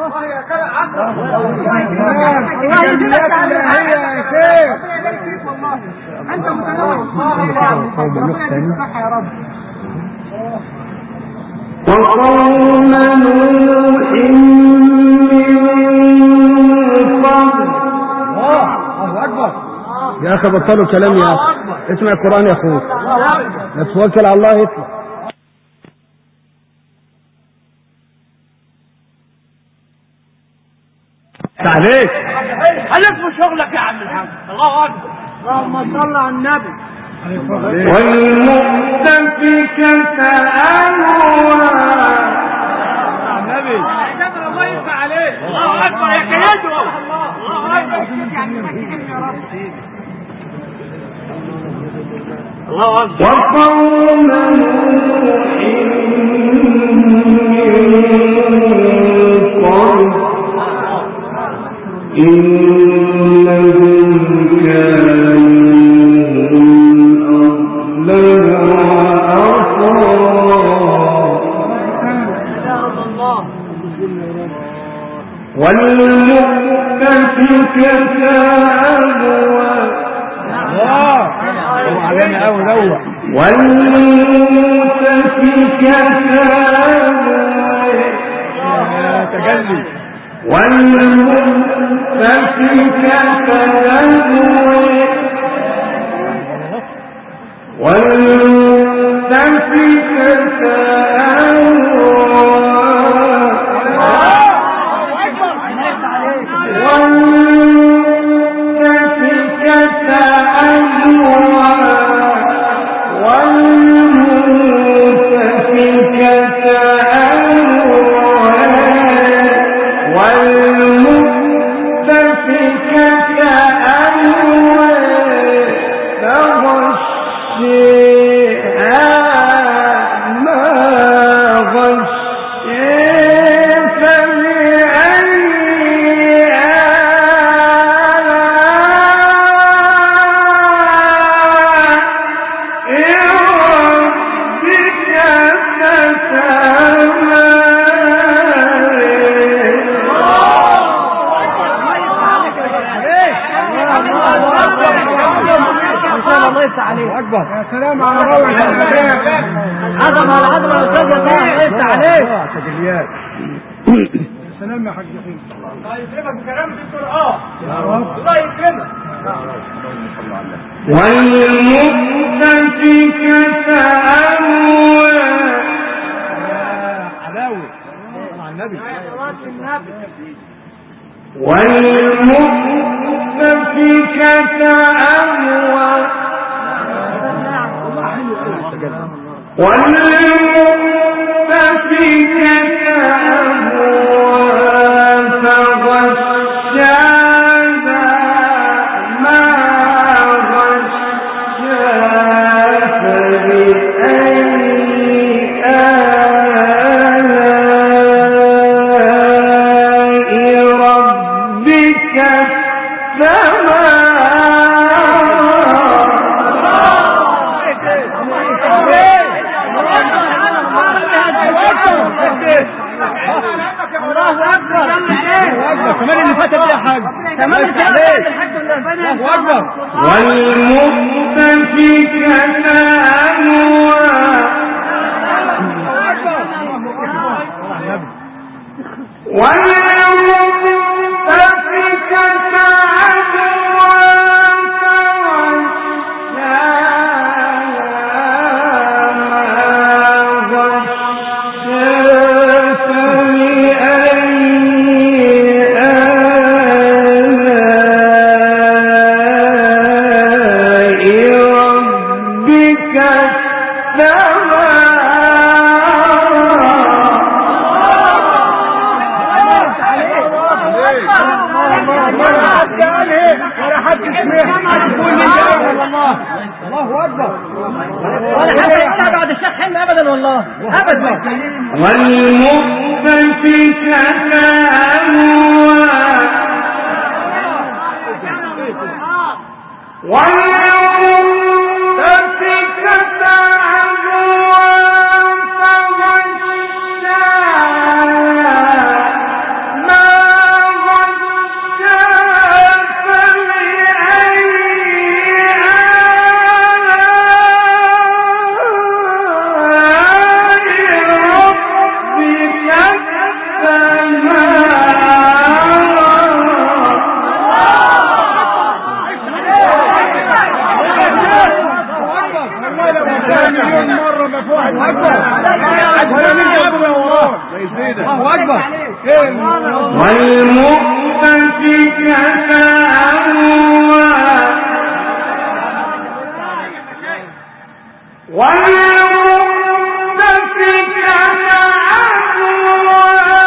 الله يا كلام الله يجزيك يا شيخ والله انت متنوع يا رب. وقوم نوح من قبل. الله اكبر يا اخي بطلوا كلام يا اخي اسمع القران يا اخوك لا توكل على الله يطلع. عليك عليك من شغلك يا عم الحاج. الله اكبر اللهم صل على النبي. والمؤتفكة أهوى. النبي الله يفتح عليك. الله اكبر يا كيدو. الله اكبر يا رب. الله اكبر. وقوم نوح إنهم كانوا أظلم وأطغى. والمؤتفكة أهوى. علينا قوي دوت. والمؤتفكة أهوى. تجلي. والمؤتفكة أهوى. والمؤتفكة أهوى. يا سلام على روعة عظمة على عظمة يا استاذ يا طه. ليس عليك تجليات. يا سلام يا حاج حين. الله يكرمك بكلام الدكتور. اه الله يكرمك. والمؤتفكة أهوى. علاوي مع النبي. والمؤتفكة أهوى. والمؤتفكة أهوى فغشاها ما غشا. فبأي آلاء ربك كمان اللي فاتت يا حاج. كمان الحاج الله اكبر. والمؤتفكة أهوى. والمؤتفكة أهوى الله اكبر. ولا حد يقولها بعد الشيخ حلمي ابدا والله ابدا. والمؤتفكة أهوى. والمؤتفكة أهوى فغشاها ما الله اكبر. والمؤتفكة أهوى والمؤتفكة أهوى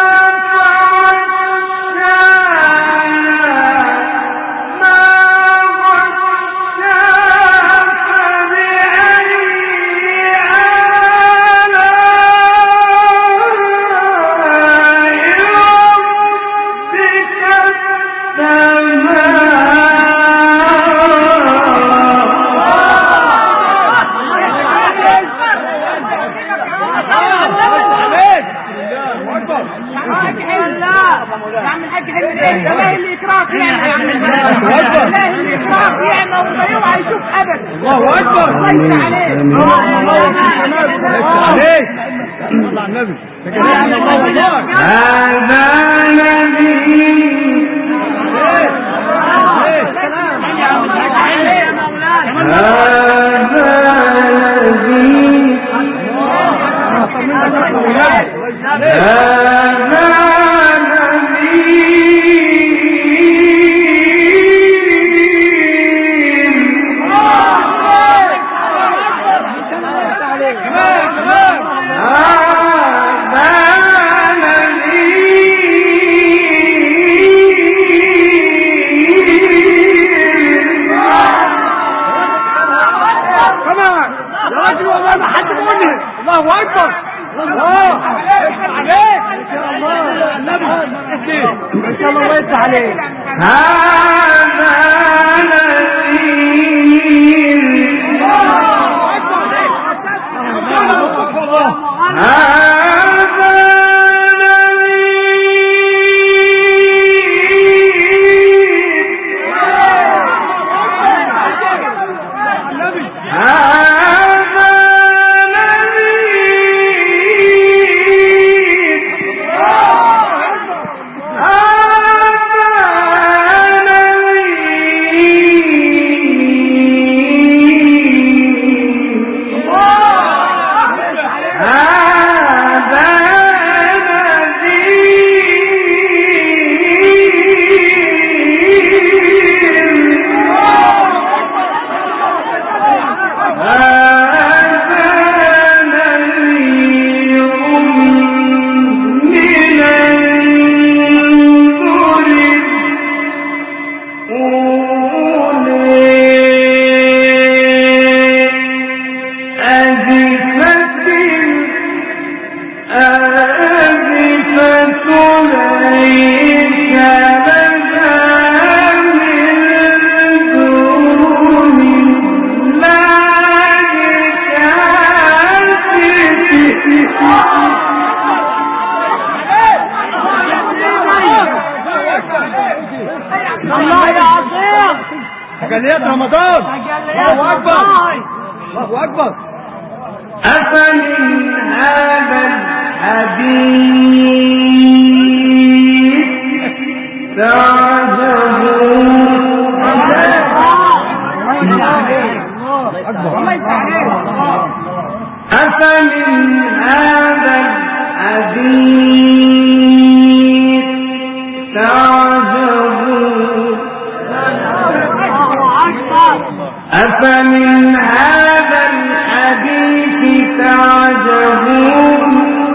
تجليات رمضان. الله اكبر الله اكبر. أفمن هذا الحديث تعجبون أفمن هذا الحديث تعجبون أفمن هذا الحديث تعجبون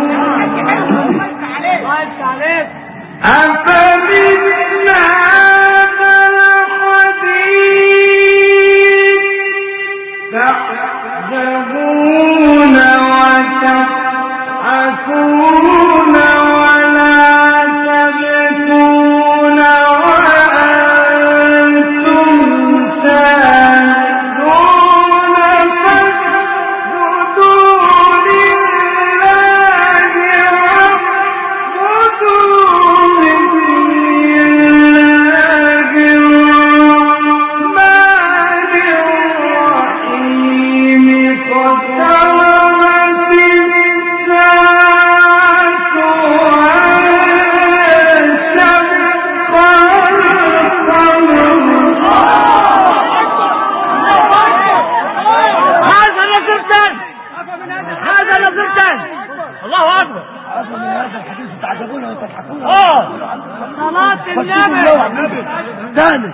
اه صلاة النبي ثاني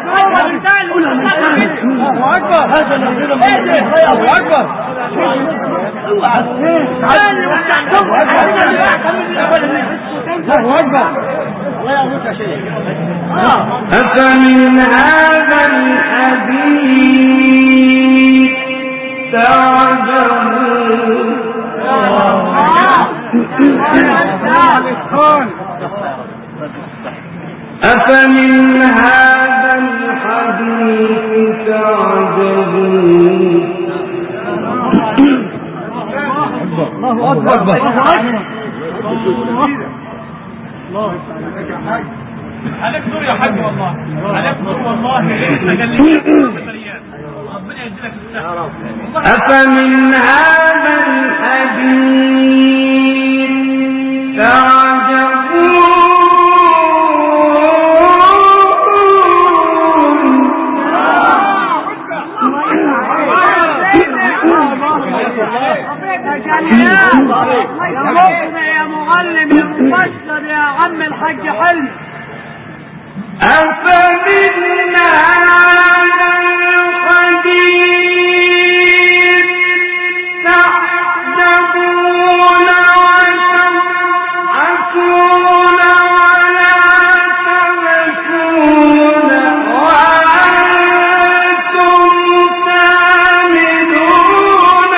الله اكبر هذا نبينا الله اكبر اوعى الله اكبر الله يعوضك يا شيخ. أفمن هذا الحديث تعجبون أفمن هذا الحديث تعجبون الله أكبر الله عليك نور يا حاج والله عليك نور والله ربنا يجزيك الصحة. أفمن هذا الحديث تعجبون يا معلم يا مفسر يا عم الحاج حلمي. أفمن هذا الحديث تعجبون وتضحكون ولا تبكون وأنتم سامدون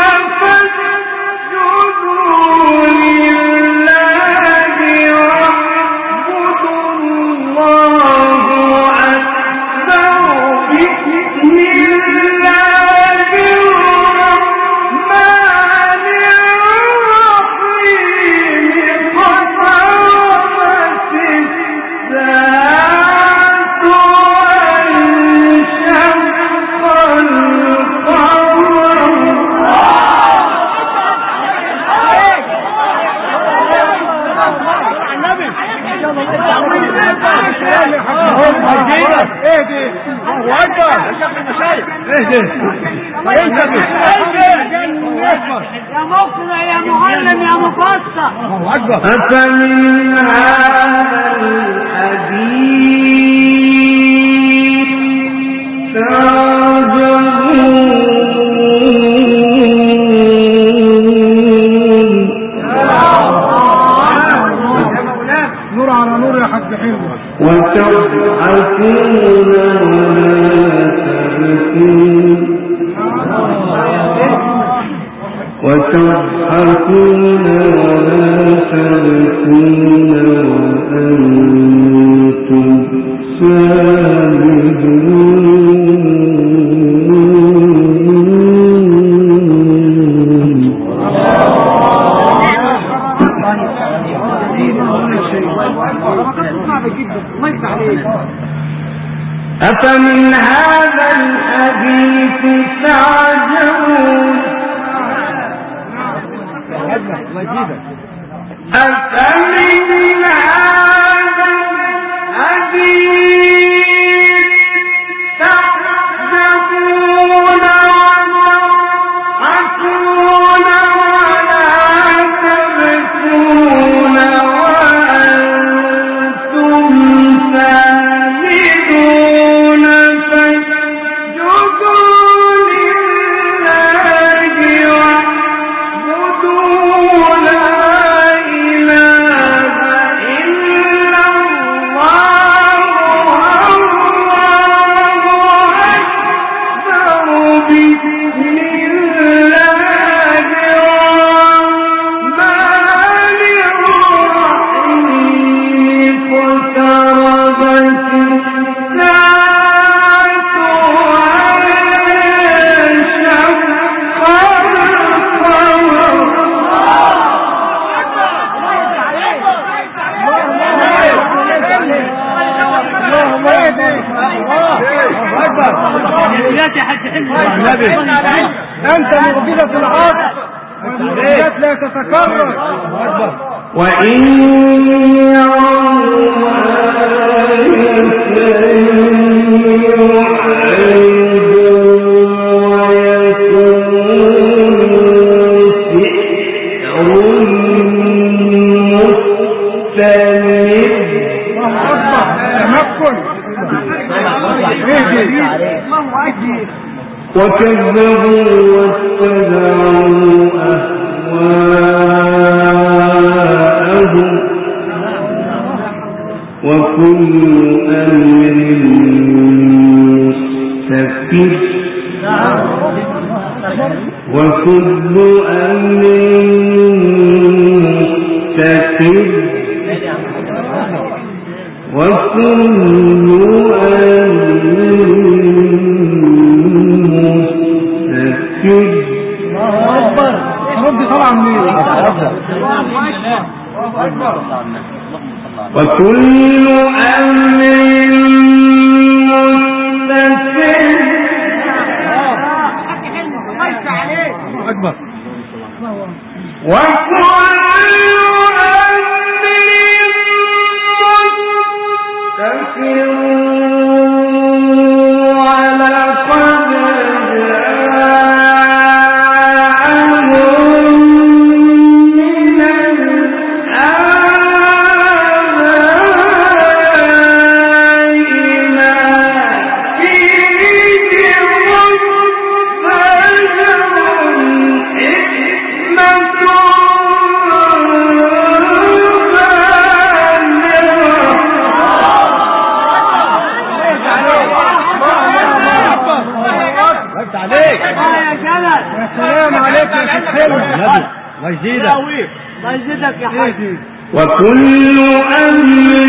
فاسجدوا لله واعبدوا الله أكبر بسم الله الرحمن الرحيم اقتربت الساعة وانشق يا مقنع يا معلم يا مفسر. أفمن هذا الحديث تعجبون نور على نور يا حاج حلمي. وتضحكون ولا تبكون وتضحكون ولا تبكون وأنتم أفمن هذا الحديث تعجبون أفمن هذا الحديث تعجبون وتضحكون ولا تبكون وأنتم سامدون فاسجدوا لله واعبدوا لا إله إلا الله والله أكبر بسم الله الرحمن الرحيم اقتربت الساعة وانشق أنت معجزة العصر والمعجزات لا تتكرر. وإن يروا آية تمكن وكذبوا واتبعوا أهواءهم وكل أمر مستقر وكل أمر مستقر وكل ربي طبعا منين وكل أمر مستقر أكبر وكل أمر مستقر وكل أمر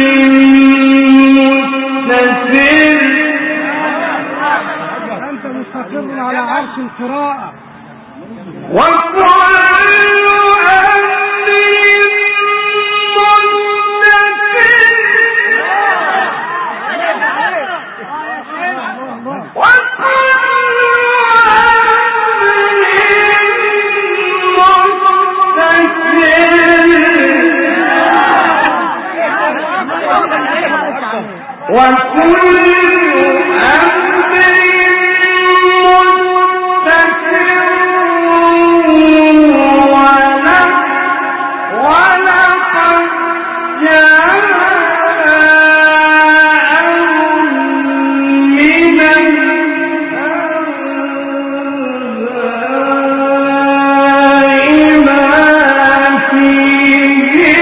مستقر أنت مستقر على عرش القراءة وكل أمر وكل أمر مستقر ولقد جاءهم من الأنباء ما فيه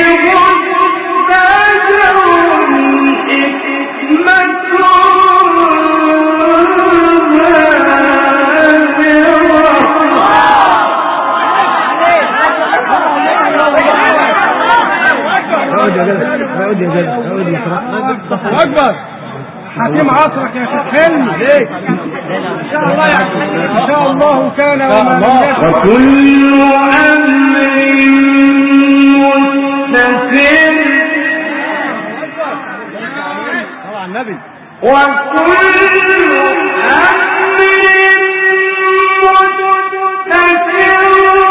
أكبر حكيم عصرك يا شيخ حلمي إن شاء الله إن شاء الله كان وما لم يكن وكل أمر مستقر طبعا النبي وكل أمر مستقر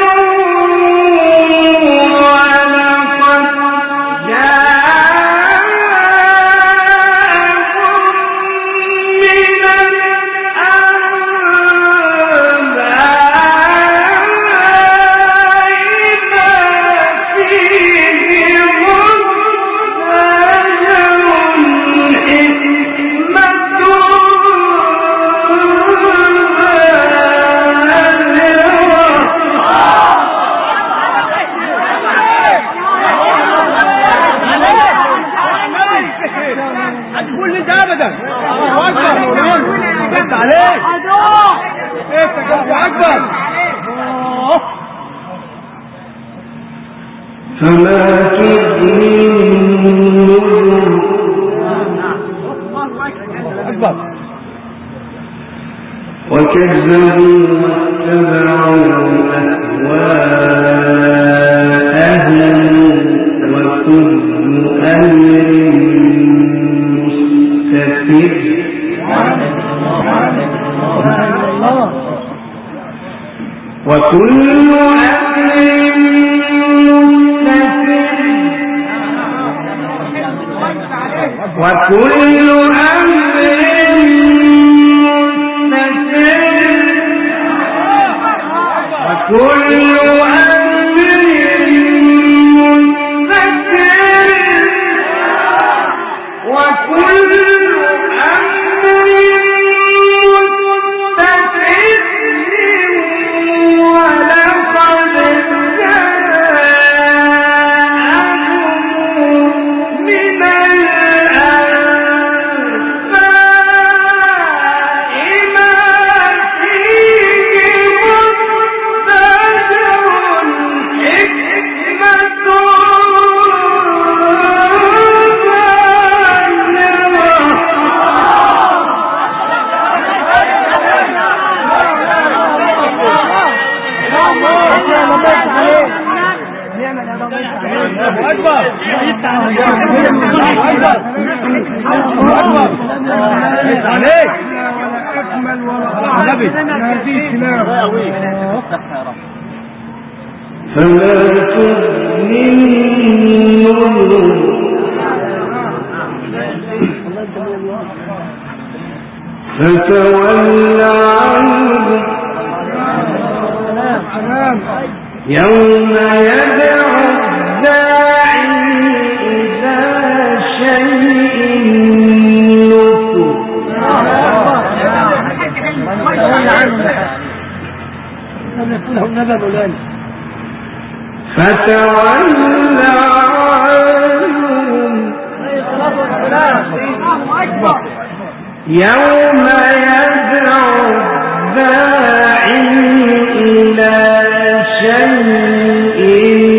فما تغني النذر وكذبوا واتبعوا أهواءهم وكل أمر مستقر وكل أمر وكل أمر مستقر وكل أمر مستقر عليك ولا اكمل ولا اعظم هذه تلاوه. فلا تؤمنوا فتول عنهم يوم يدعو الداعي إلى شيء نكر. فتول عنهم يوم يدعو الداعي إلى شيء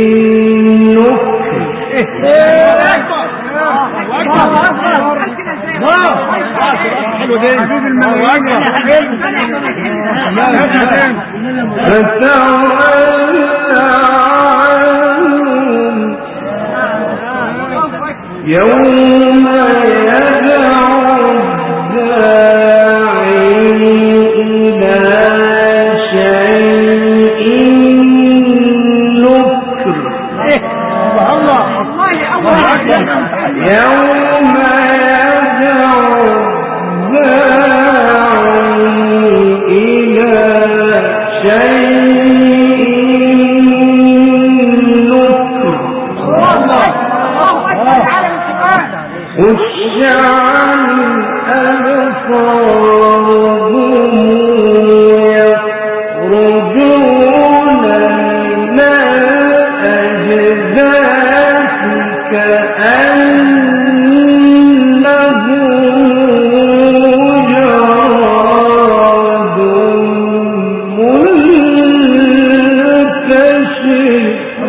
يوم يدعو الداعي إلى شيء نكر. يوم يدعو الداعي إلى شيء نكر. خش عن أبصارهم يخرجون من الأجداث كأنهم جراد منتشر.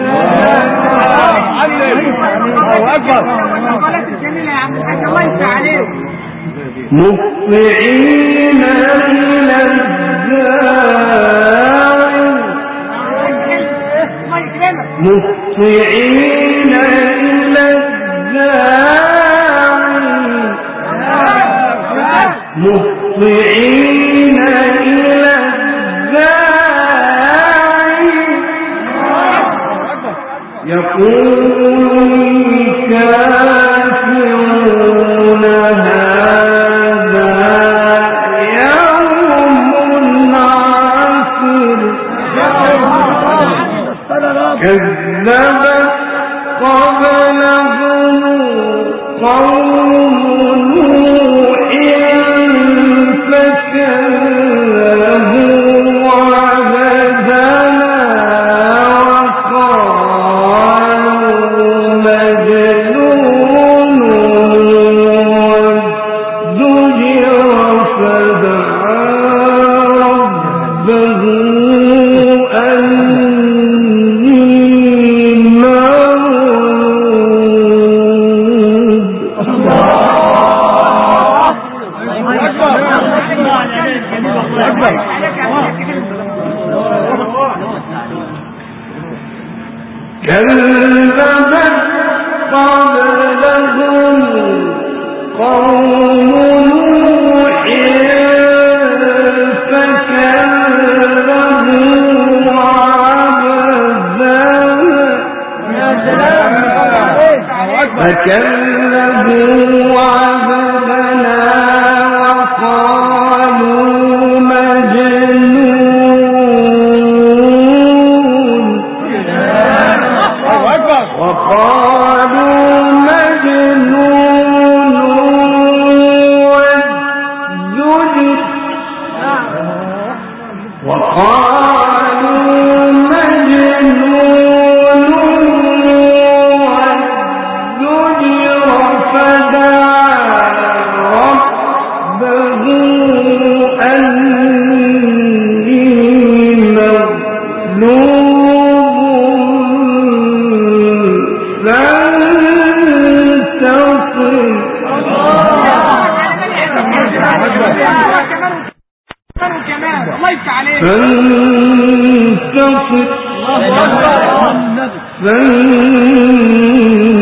مطلعين إلى الداعي مطلعين إلى الداعي مطلعين إلى الداعي يقول الكافرون كذبت قبلهم قوم نوح فكذبوا عبدنا وقالوا مجنون وازدجر فدعا ربه كذبت قبلهم قوم نوح فكذبوا عبدنا وقالوا مجنون وقالوا مجنون وازدجر وقالوا مجنون وازدجر فدعا ربه أني مغلوب فانتصر فانتصر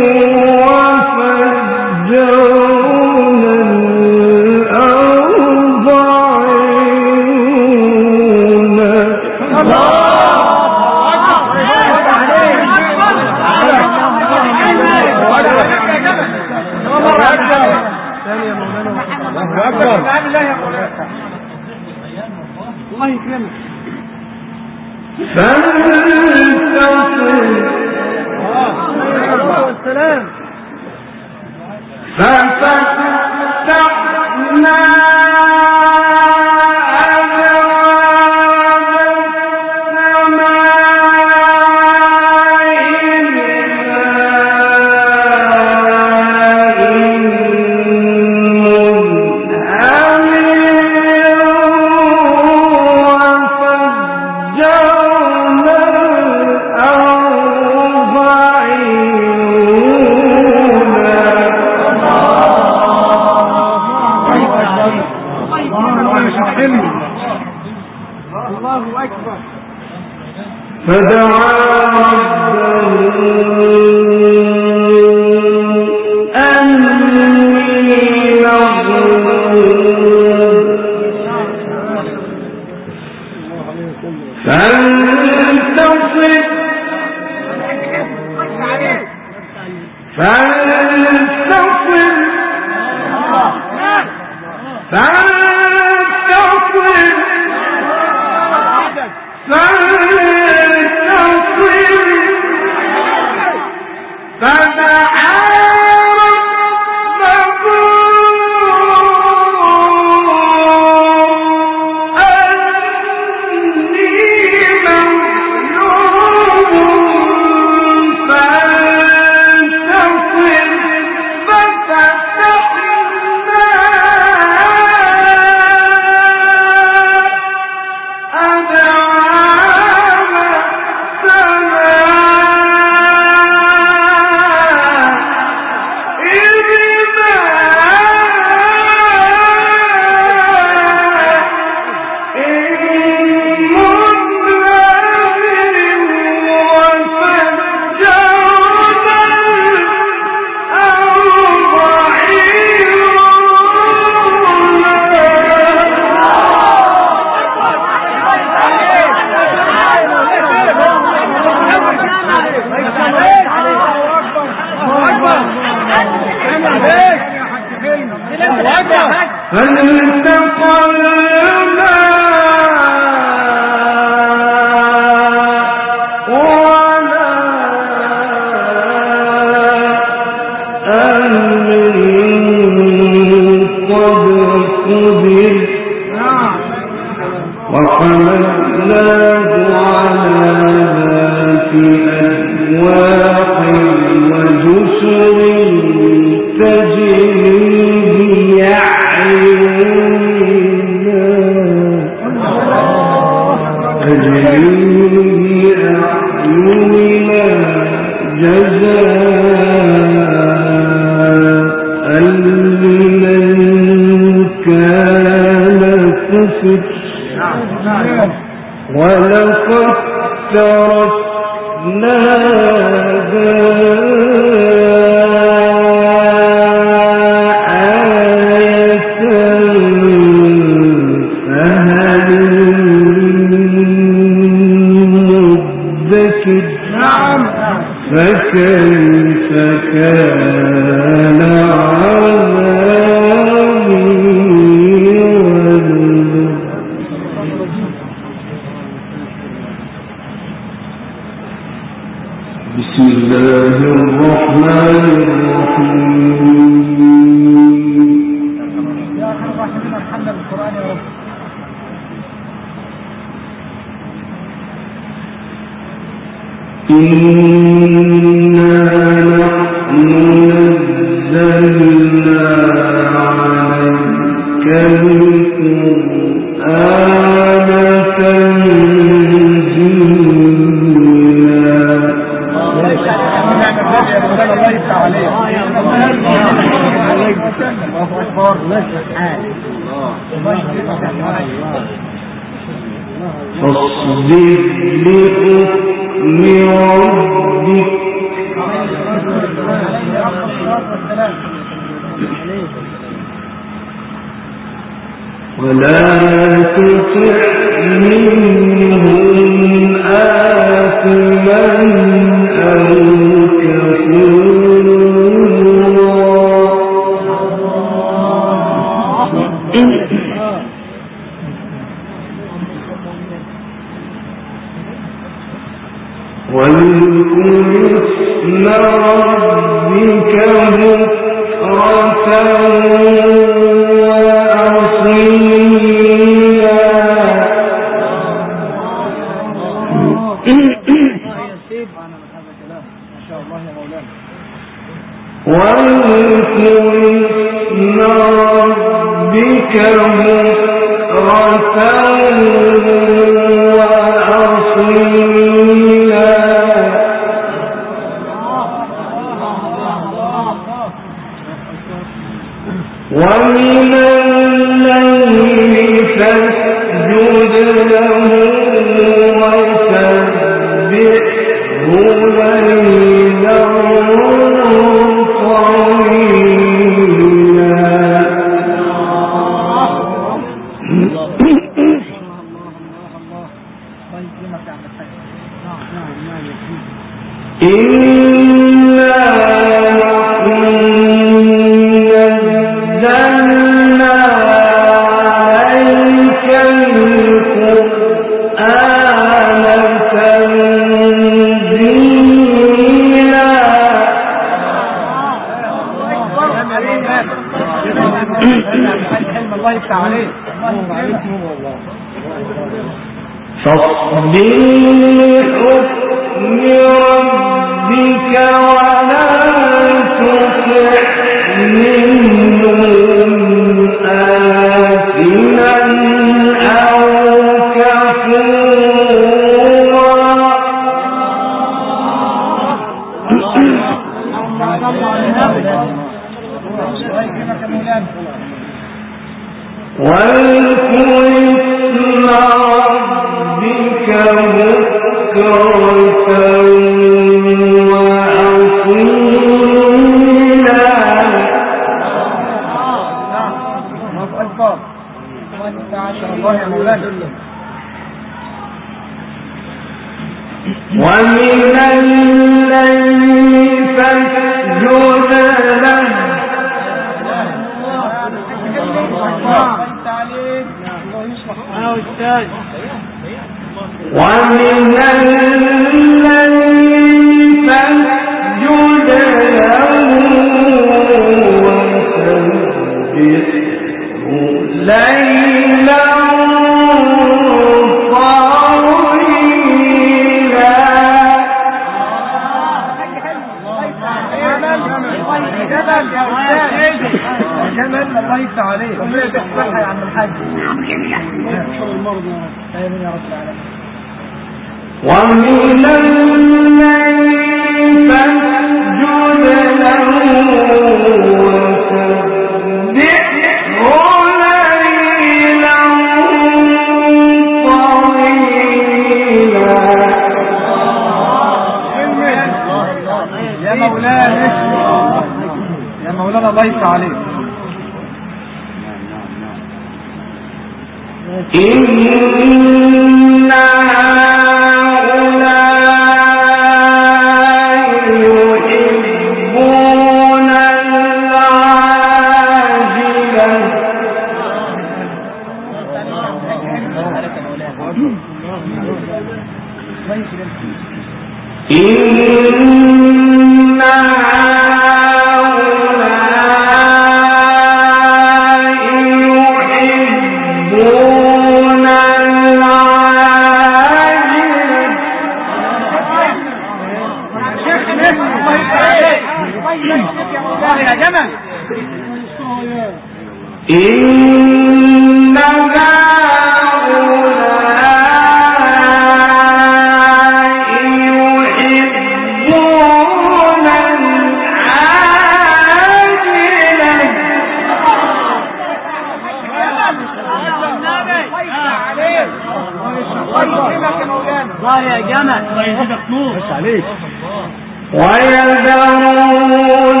ويذرون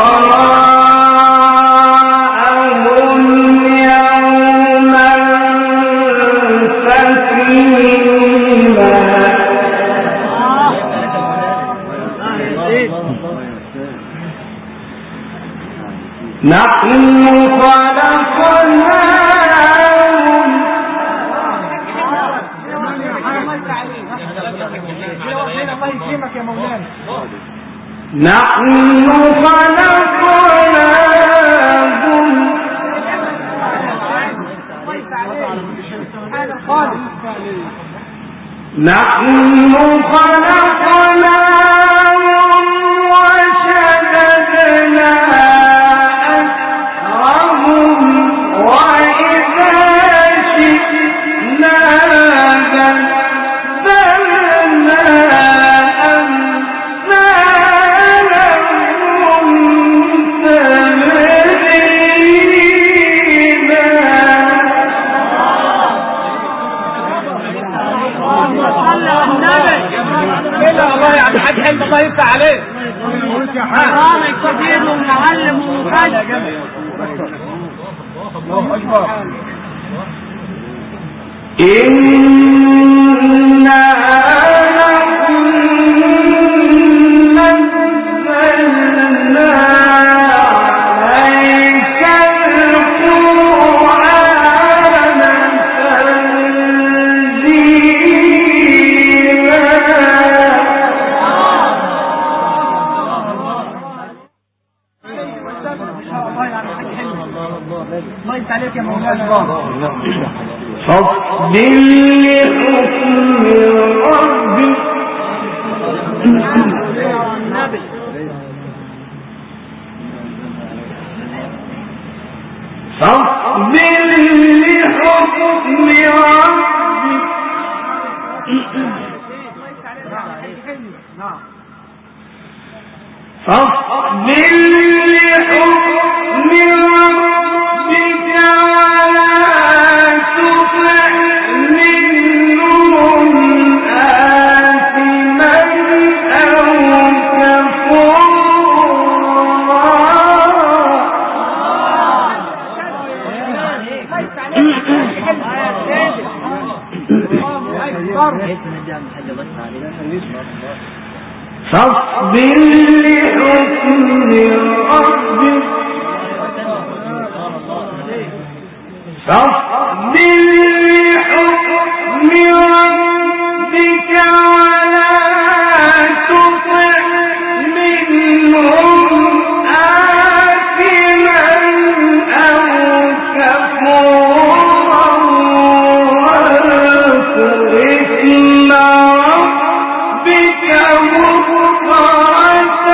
وراءهم يوما ثقيلا نحن خلقناهم نحن خلقناهم نحن خلقناهم وشددنا أسرهم وإذا شئنا بدلنا الله يفتح عليه حرام كبير ومعلم ومفاجئ الله اكبر إنا نزلنا عليك القرآن عليك يا مولانا فاصبر لحكم ربك فاصبر لحكم ربك فاصبر لحكم ربك ولا تطع منهم آثما أو فاصبر لحكم ربك فاصبر لحكم ربك ولا تطع منهم آثما أو كفورا واذكر اسم ربك بكرة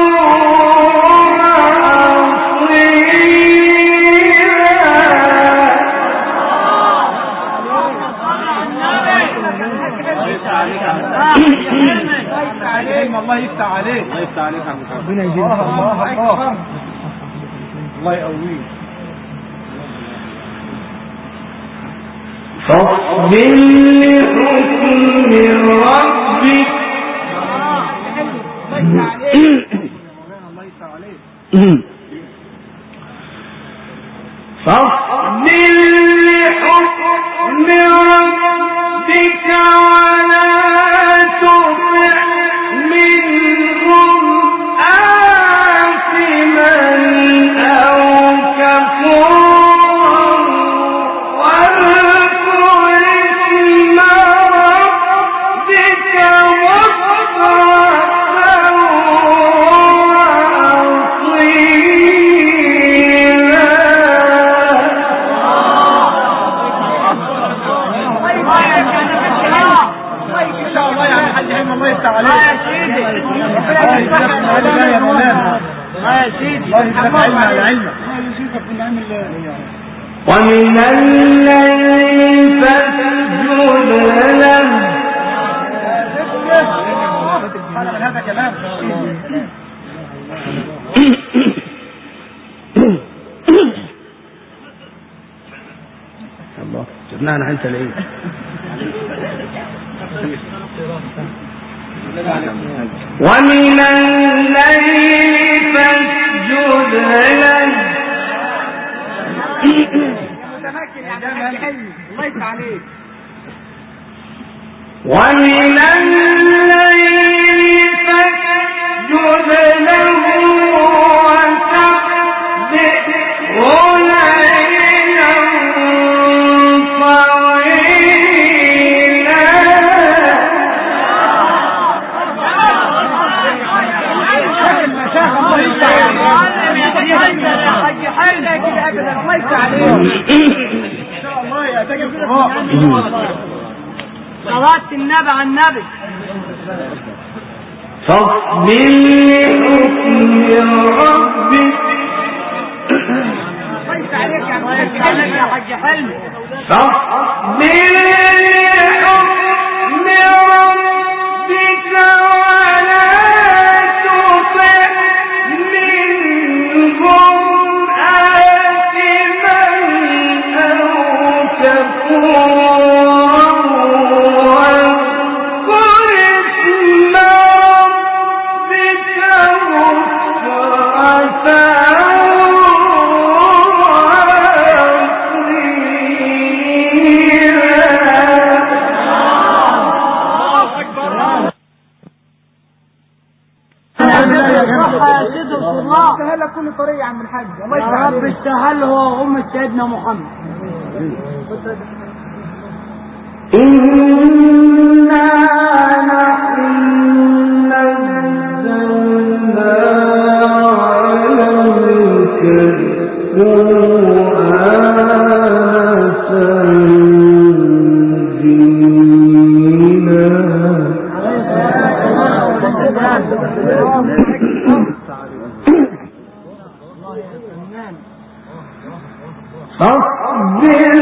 الله يفتح عليك الله يفتح عليك يا عم ربنا يجزيك الله اكبر الله يقويك فاصبر لحكم ربك فاصبر لحكم ربك ولا تطع منهم آثما أو كفورا واذكر اسم ربك الله يفتح عليك يا سيدي الله يا مولانا يا سيدي الله يفتح عليك يا علمك الله يجزيك من علم الله ومن الليل فاسجد له هذا كلام الله جبناها نحن تلاقيه ومن الليل فاسجد له الله يفتح عليك ومن الليل فاسجد له وسبحه ليلا طويلا صلاة النبي على النبي فاصبر لحكم ربك الله يفتح عليك يا حاج حلمي فاصبر لحكم ربك ولا تطع منهم آثما أو كفورا استهل كل طريق يا عم الحاج الله يفتح عليك. رب استهل هو أم سيدنا محمد. إنا نحن نزلنا عليك القرآن تنزيلا فاصبر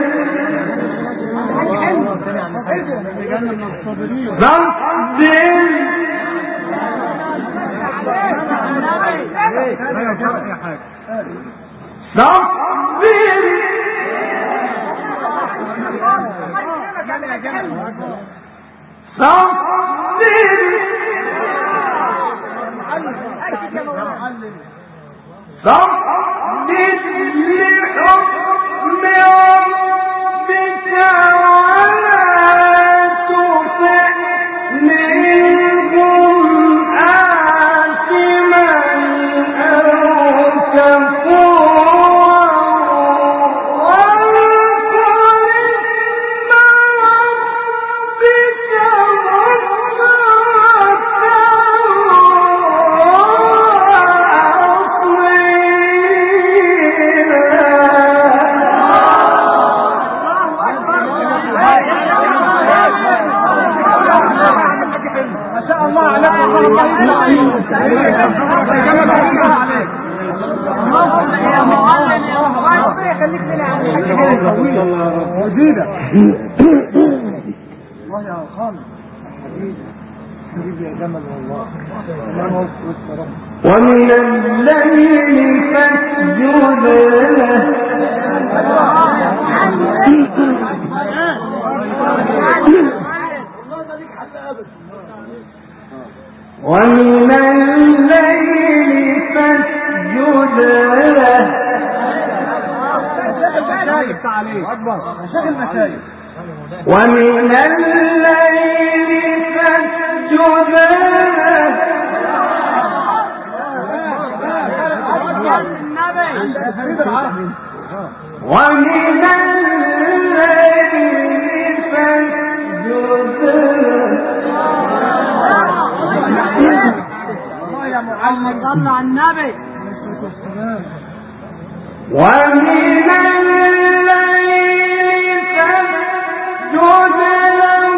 ومن الليل فاسجد له ومن الليل فاسجد له ومن الليل فاسجد له ومن الليل فاسجد يا محمد صل على النبي ومن الليل فاسجد له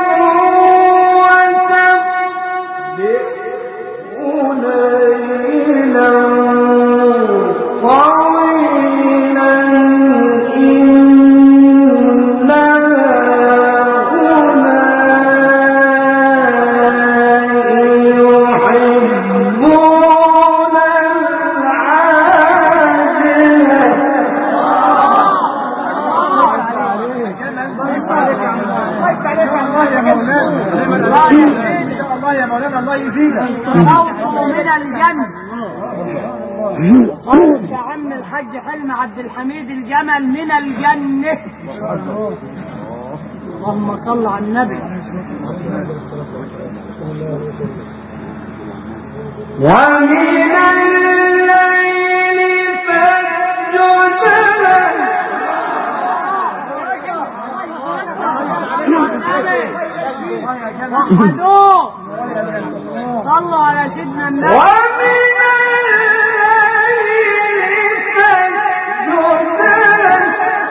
وسبحه ليلا طويلا ان شاء الله يا مولانا الله يزيدك. خوفه من الجنة. خوف يا عم الحاج حلمي عبد الحميد الجمل من الجنة. اللهم صل على النبي. ومن الليل فاسجد له وحدوه صلوا على سيدنا النبي. ومن الليل فاسجد له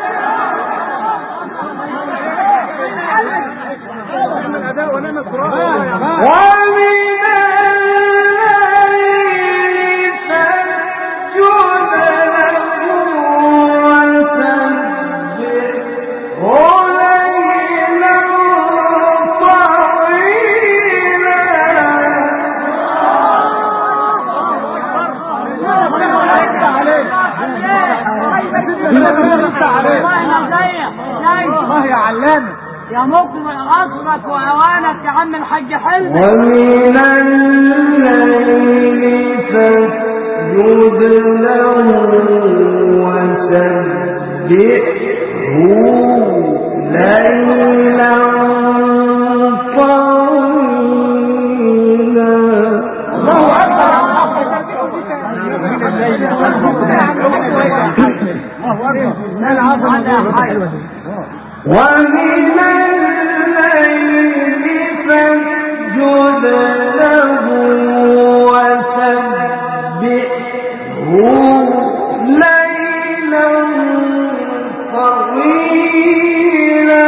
ومن الله يا علامة يا مقبل عصرك وأوانك يا عم الحاج حلمي. ومن الليل فاسجد له وسبحه ليلا طويلا. الله أكبر. ومن الليل فاسجد له وسبحه ليلا طويلا.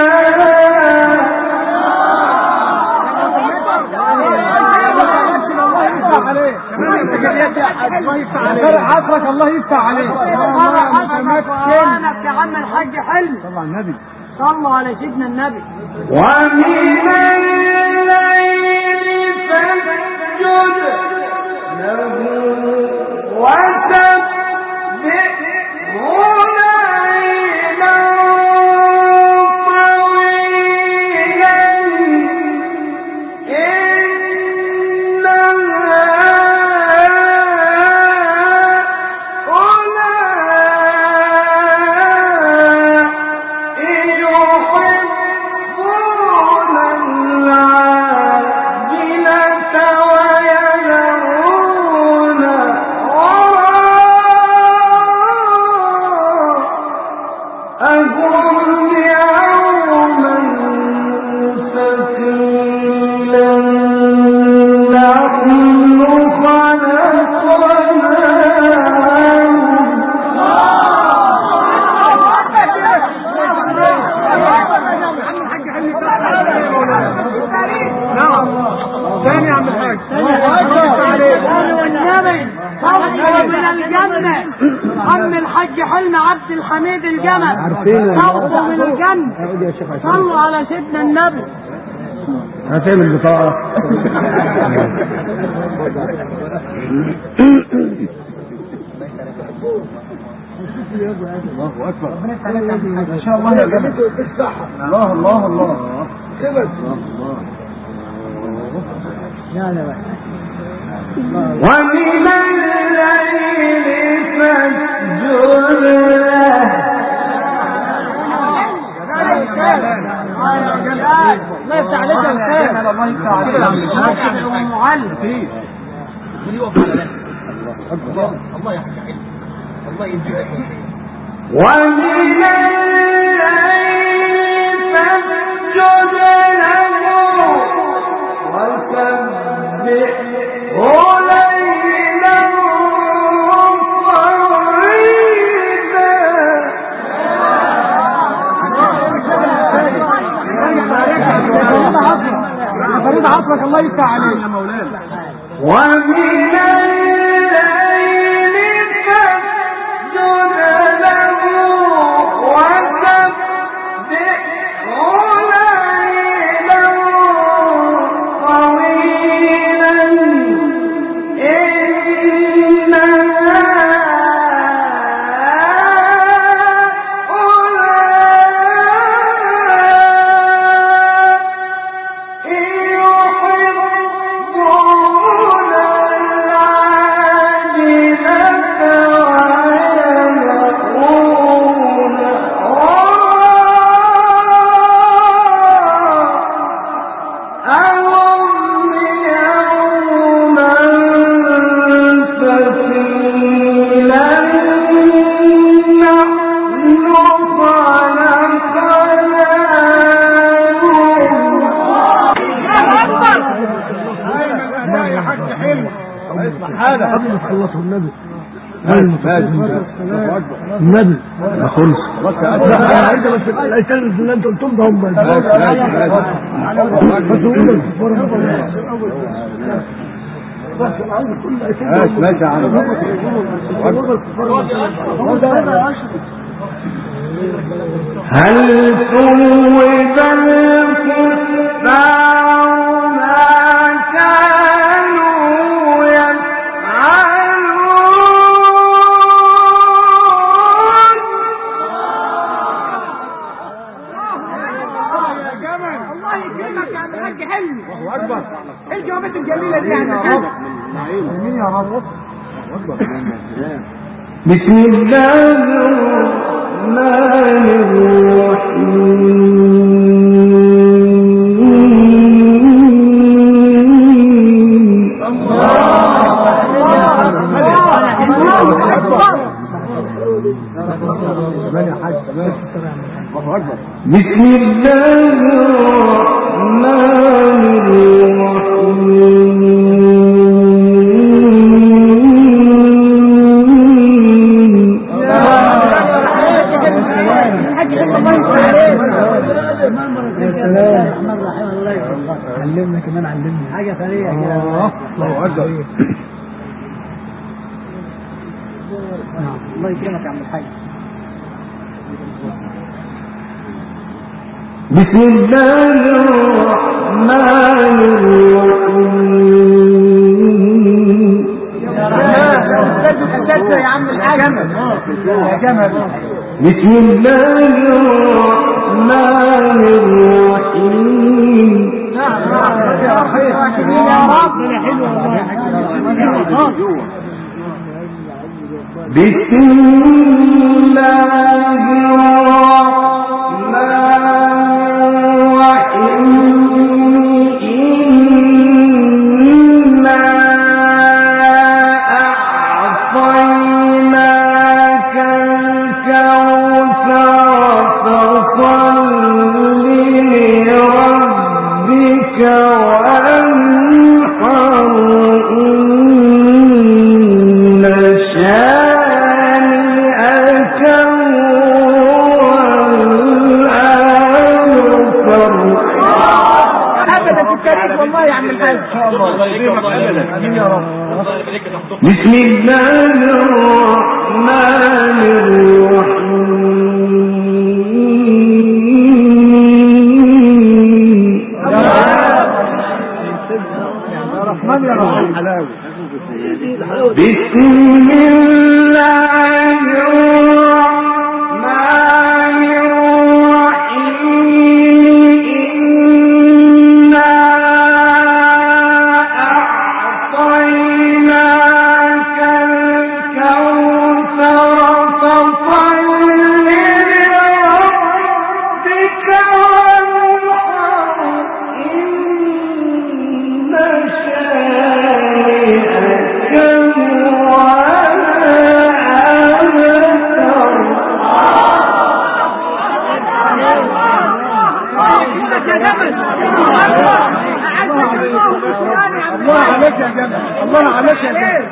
عصرك الله يفتح عليك. وأوانك يا عم الحاج حلمي. طبعا النبي صلوا على سيدنا النبي. ومن الليل فاسجد له وسبحه ليلا طويلا. إن عم الحاج حلمي عبد الحميد الجمل صوته من الجنة. صلوا على سيدنا النبي. هاتين البطاقة. الله اكبر. ما شاء الله يا جماعه. الله الله الله. ومن الليل فاسجد له. الله يفتح عليك يا خير. الله يفتح عليك يا معلم. الله يا حاج حلمي الله ينجيك. ومن الليل فاسجد له وسبحه ليلا طويلا. فريد عصرك الله يفتح عليك يا مولانا. ومن الليل فاسجد له وسبحه ليلا طويلا. إن هؤلاء خلص النبي النبي ما خلص انت بس الايتين اللي انت قلتهم ده هم ماشي يا عم هل ثوب الكفار ما كانوا يفعلون يا جمل الله يكرمك يا عم الحاج حلمي الله اكبر ايه الجوابات الجميله دي يا عم الحاج امين يا رب بسم الله الرحمن الرحيم بسم الله الرحمن الرحيم علمنا كمان علمنا حاجة ثانية كده. الله أكبر. الله يكرمك يا عم الحاج. بسم الله الرحمن الرحيم. يا عم الحاج يا جمل. بسم الله الرحمن الرحيم. يا رب بسم الله بسم الله الرحمن الرحيم. بسم الله الرحمن الرحيم. أعطيناك الكوثر فصل لربك وانحر إن شانئك هو الله عليك يا جمال الله عليك يا جمال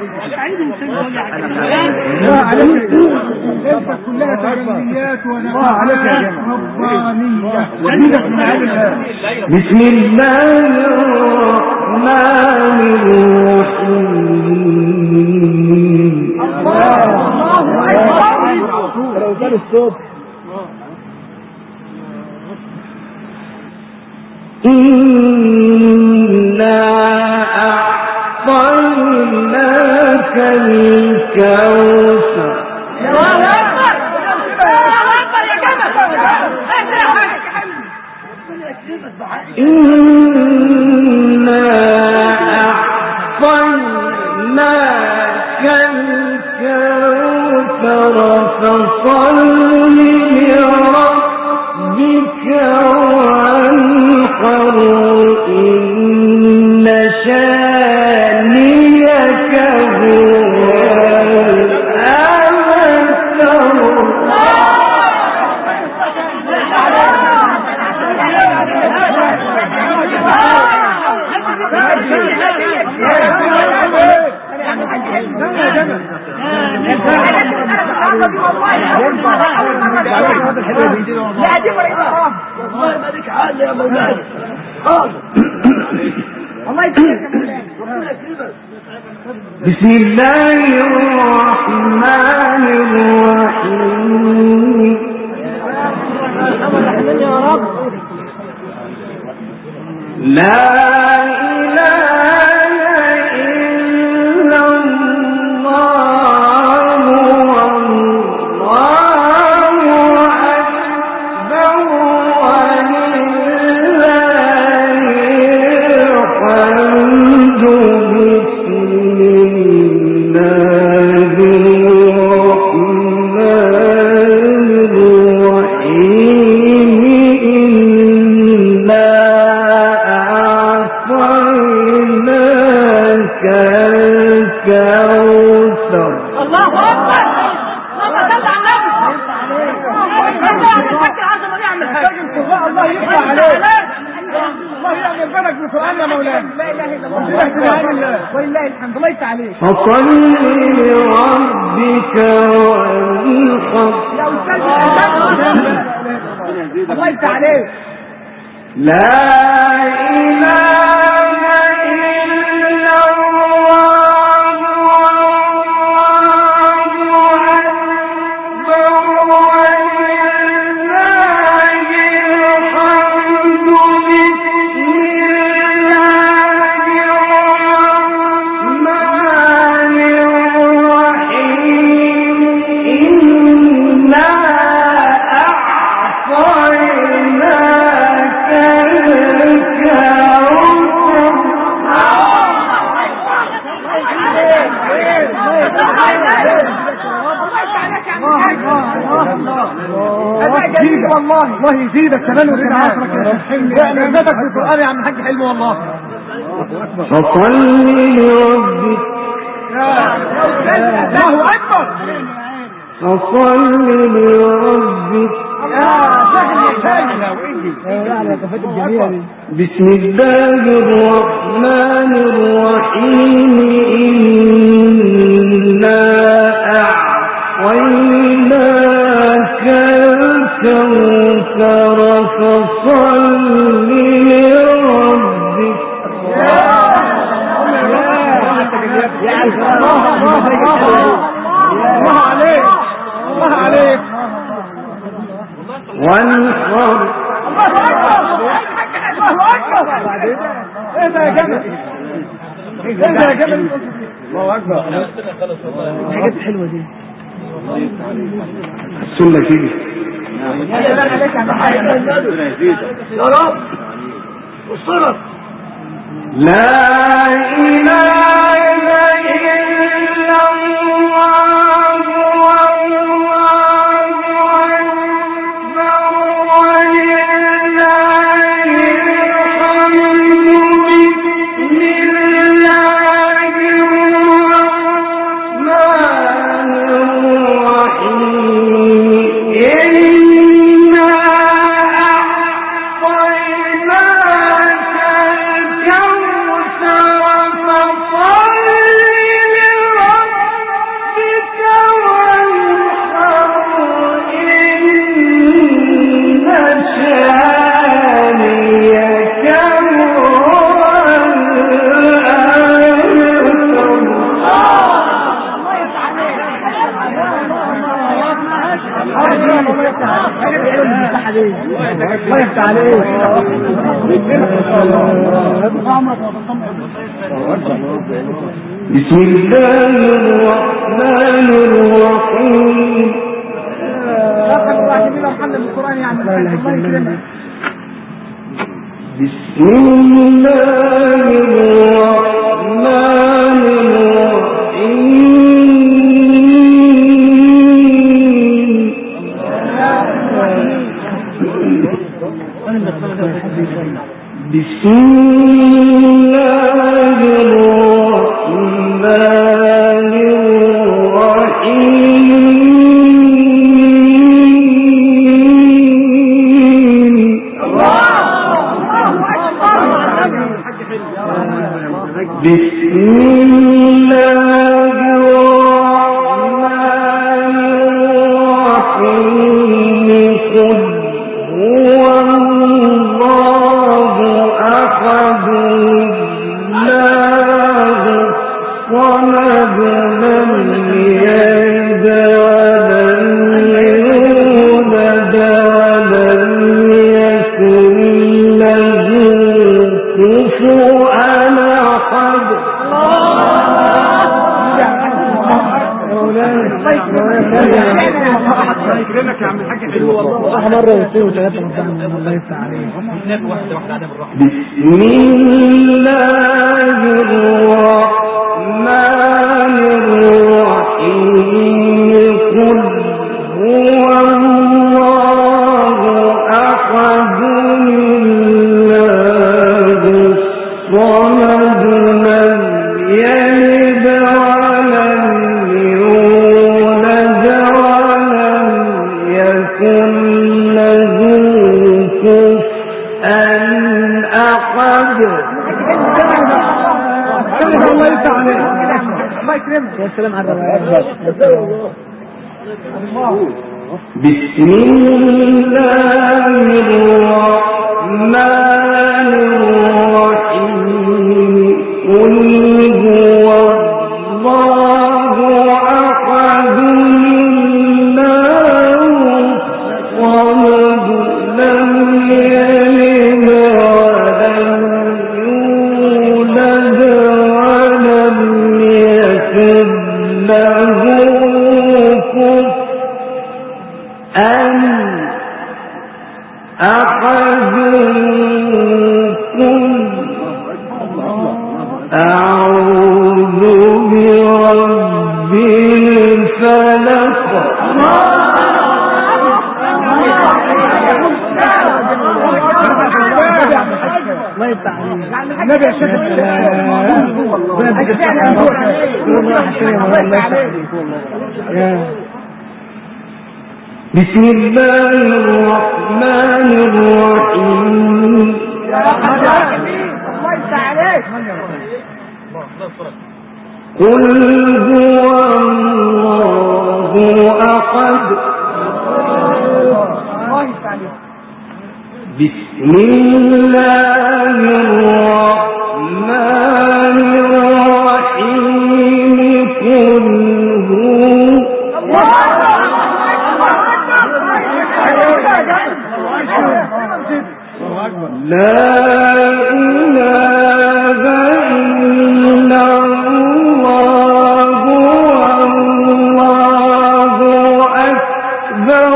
الله عليك انت كلها تجليات ونفعات ربانية ودينك من علمها. بسم الله الرحمن الرحيم. لو كان الصوت إنا أعطيناك الكوثر. إنا أعطيناك الكوثر فصل لربك وانحر إن شانئك هو الأبتر. لا دي ولا والله ما لك حل يا مولانا حاضر الله يسلمك يا مولانا ربنا يكرمك. بسم الله الرحمن الرحيم. يا رب لا إله إلا الله والله أكبر ولله الحمد. فصل لربك وانحر. الله يفتح عليك. لا إله إلا الله والله أكبر ولله الحمد. والله الله يزيدك كمان وكمان يعني زادك في القرآن يا عم الحاج حلمي والله. فصل لربك. الله أكبر. فصل لربك. بسم الله الرحمن الرحيم. إنا أعطيناك الكوثر فصل لربك. الله عليك الله عليك. وانحر. الله أكبر الله أكبر. ايه ده يا جمل ايه ده يا جمل. الله أكبر. الحاجات الحلوة دي السنة كده. يا رب والصرف. لا إله إلا الله والله أكبر ولله الحمد. بسم الله الرحمن الرحيم. إنا أعطيناك الكوثر فصل لربك وانحر. إن شانئك هو الله يفتح عليك. بسم الله الرحمن الرحيم. بسم الله الرحمن الرحيم. بسم الله الرحمن الرحيم. بسم الله الرحمن الرحيم. بالراحه مره واثنين وثلاثه ربنا الله يفتح عليك. واحده واحده على بالراحه. بسم الله الرحمن الرحيم قل هو الله أحد الله الصمد لم يلد ولم يولد ولم يكن له كفوا أحد. الله يفتح عليك. الله يكرمك. يا سلام على الروايات. بسم الله الرحمن الرحيم قل هو الله أحد الله الصمد لم يلد ولم يولد ولم يكن له كفوا أحد. أعوذ برب الفلق. الله يفتح عليك. النبي يا شيخ بسم الله الرحمن الرحيم قل هو الله أحد بسم الله الرحمن الرحيم قل لا إله إلا الله والله أكبر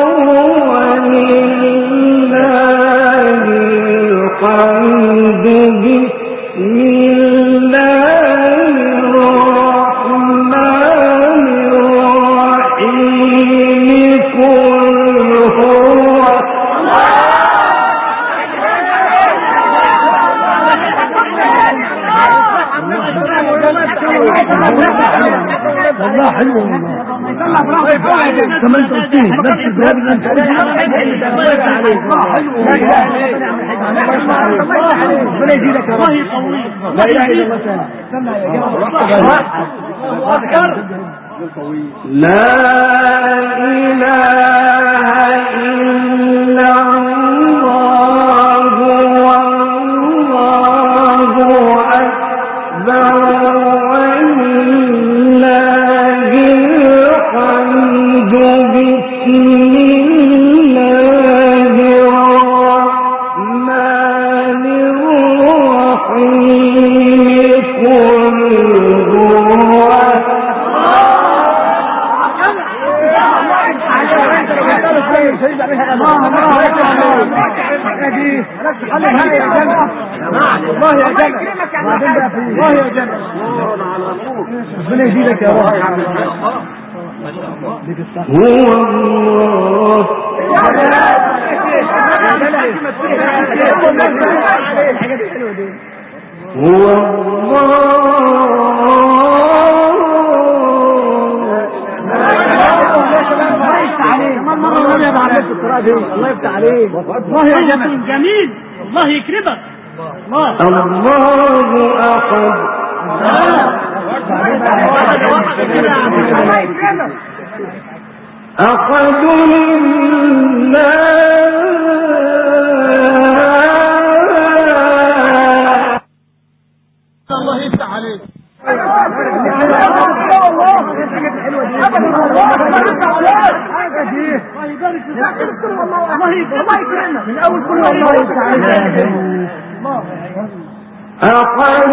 ولله الحمد. بسم الله الرحمن الرحيم قل هو والله حلو والله. كمان تقصيه نفس الجواب اللي انت قلته. الله يفتح عليك. حلو. ربنا يزيدك يا رب. لا اله الا الله تعالى. لا إله إلا الله والله أكبر ولله الحمد. بسم الله الرحمن الرحيم قل هو الله يا جنة الله يا جنة ربنا يزيدك يا رب. هو الله هو الله يفتح عليك. الله يا جنة جميل. الله يكرمك. الله الله أحد أحد الله يفتح عليك. الله يكرمنا من اول كل الله يفتح عليك. أحد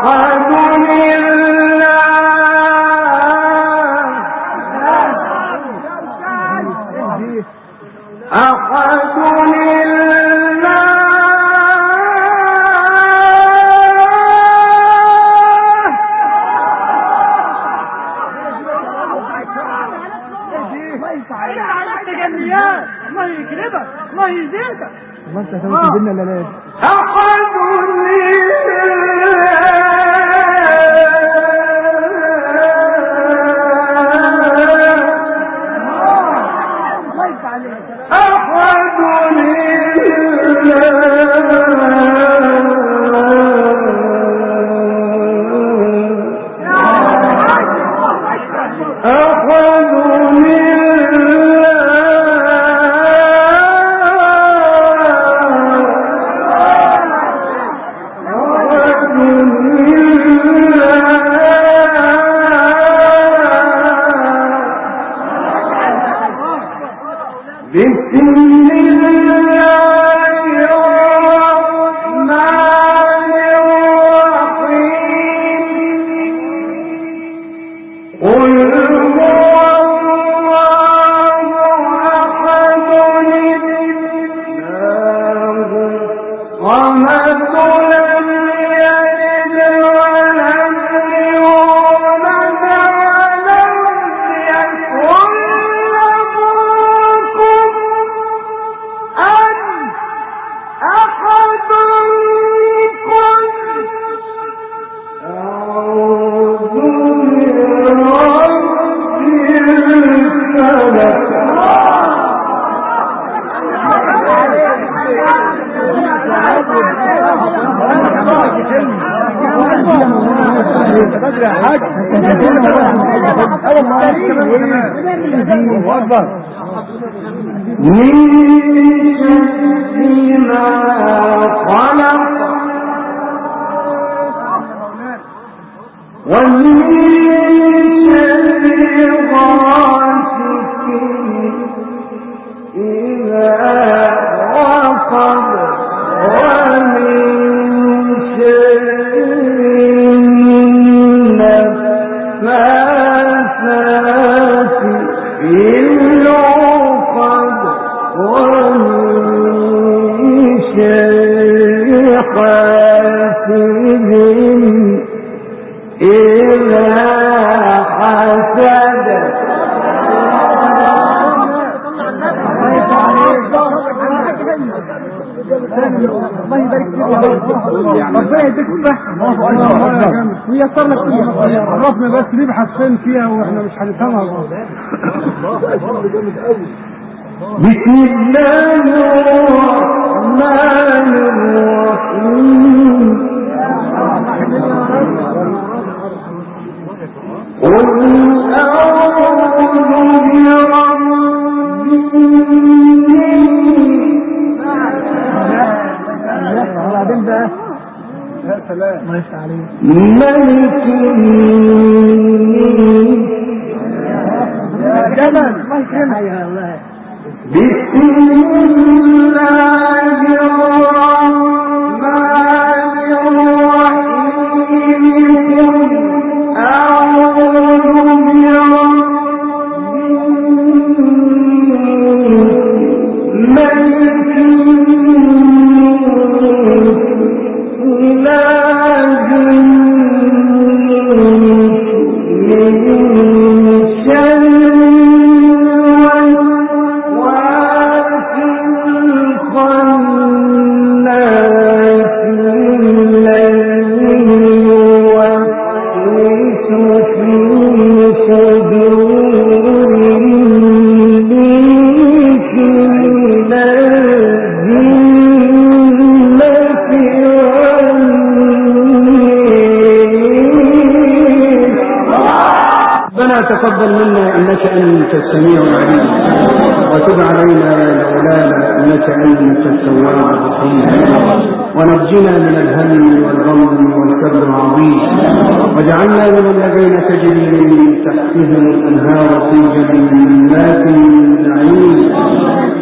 عرفنا بس نبحث فين فيها واحنا مش هنفهمها. بسم الله الرحمن الرحيم. قل أعوذ برب ملك بسم الله الرحمن الرحيم. أعوذ تقبل منا إنك أنت السميع العليم، وتب علينا يا مولانا إنك أنت التواب الرحيم، ونجنا من الهم والغم والكرب العظيم، واجعلنا من الذين تجري من تحتهم الأنهار في جنات النعيم.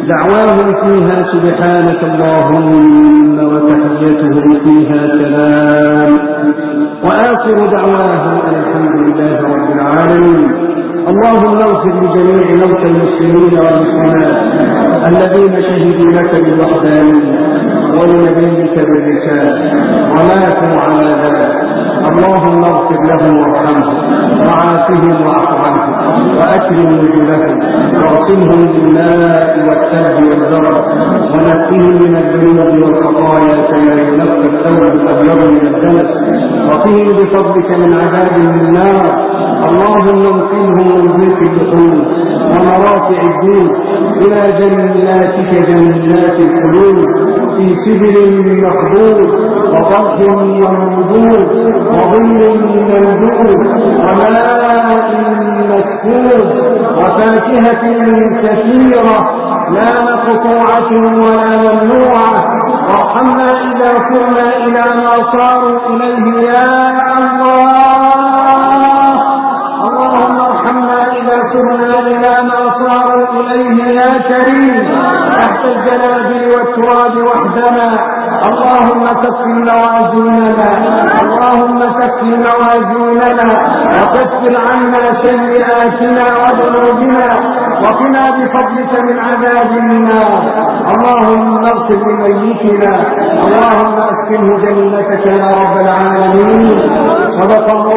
دعواهم فيها سبحانك اللهم وتحيتهم فيها سلام وآخر دعواهم أن الحمد لله رب العالمين. اللهم اغفر لجميع موتى المسلمين والمسلمات الذين شهدوا لك بالوحدانية ولنبيك بالرسالة وماتوا على ذلك. اللهم اغفر لهم وارحمهم وعافهم واعف عنهم واكرم نزلهم واغسلهم بالماء والثلج والبرد ونقهم من الذنوب والخطايا كما ينقى الثوب الابيض من الدنس وقهم بفضلك من عذاب النار. اللهم انقذهم من ضيق الدخول ومرافع الدين الى جناتك جنات الخلود في سدر مخضود وطلح منضود وظل ممدود وماء مسكوب وفاكهة كثيرة لا مقطوعة ولا ممنوعة. وارحمنا إذا كنا إلى ما صاروا إليه يا الله. اللهم ارحمنا إذا كنا إلى ما صاروا إليه يا كريم تحت الجنابل والتراب وحدنا. اللهم كفر موازيننا اللهم كفر موازيننا وكفر عنا سيئاتنا وذنوبنا وقنا بفضلك من عذاب النار. اللهم اغفر لميتنا اللهم اسكنه جنتك يا رب العالمين. صدق الله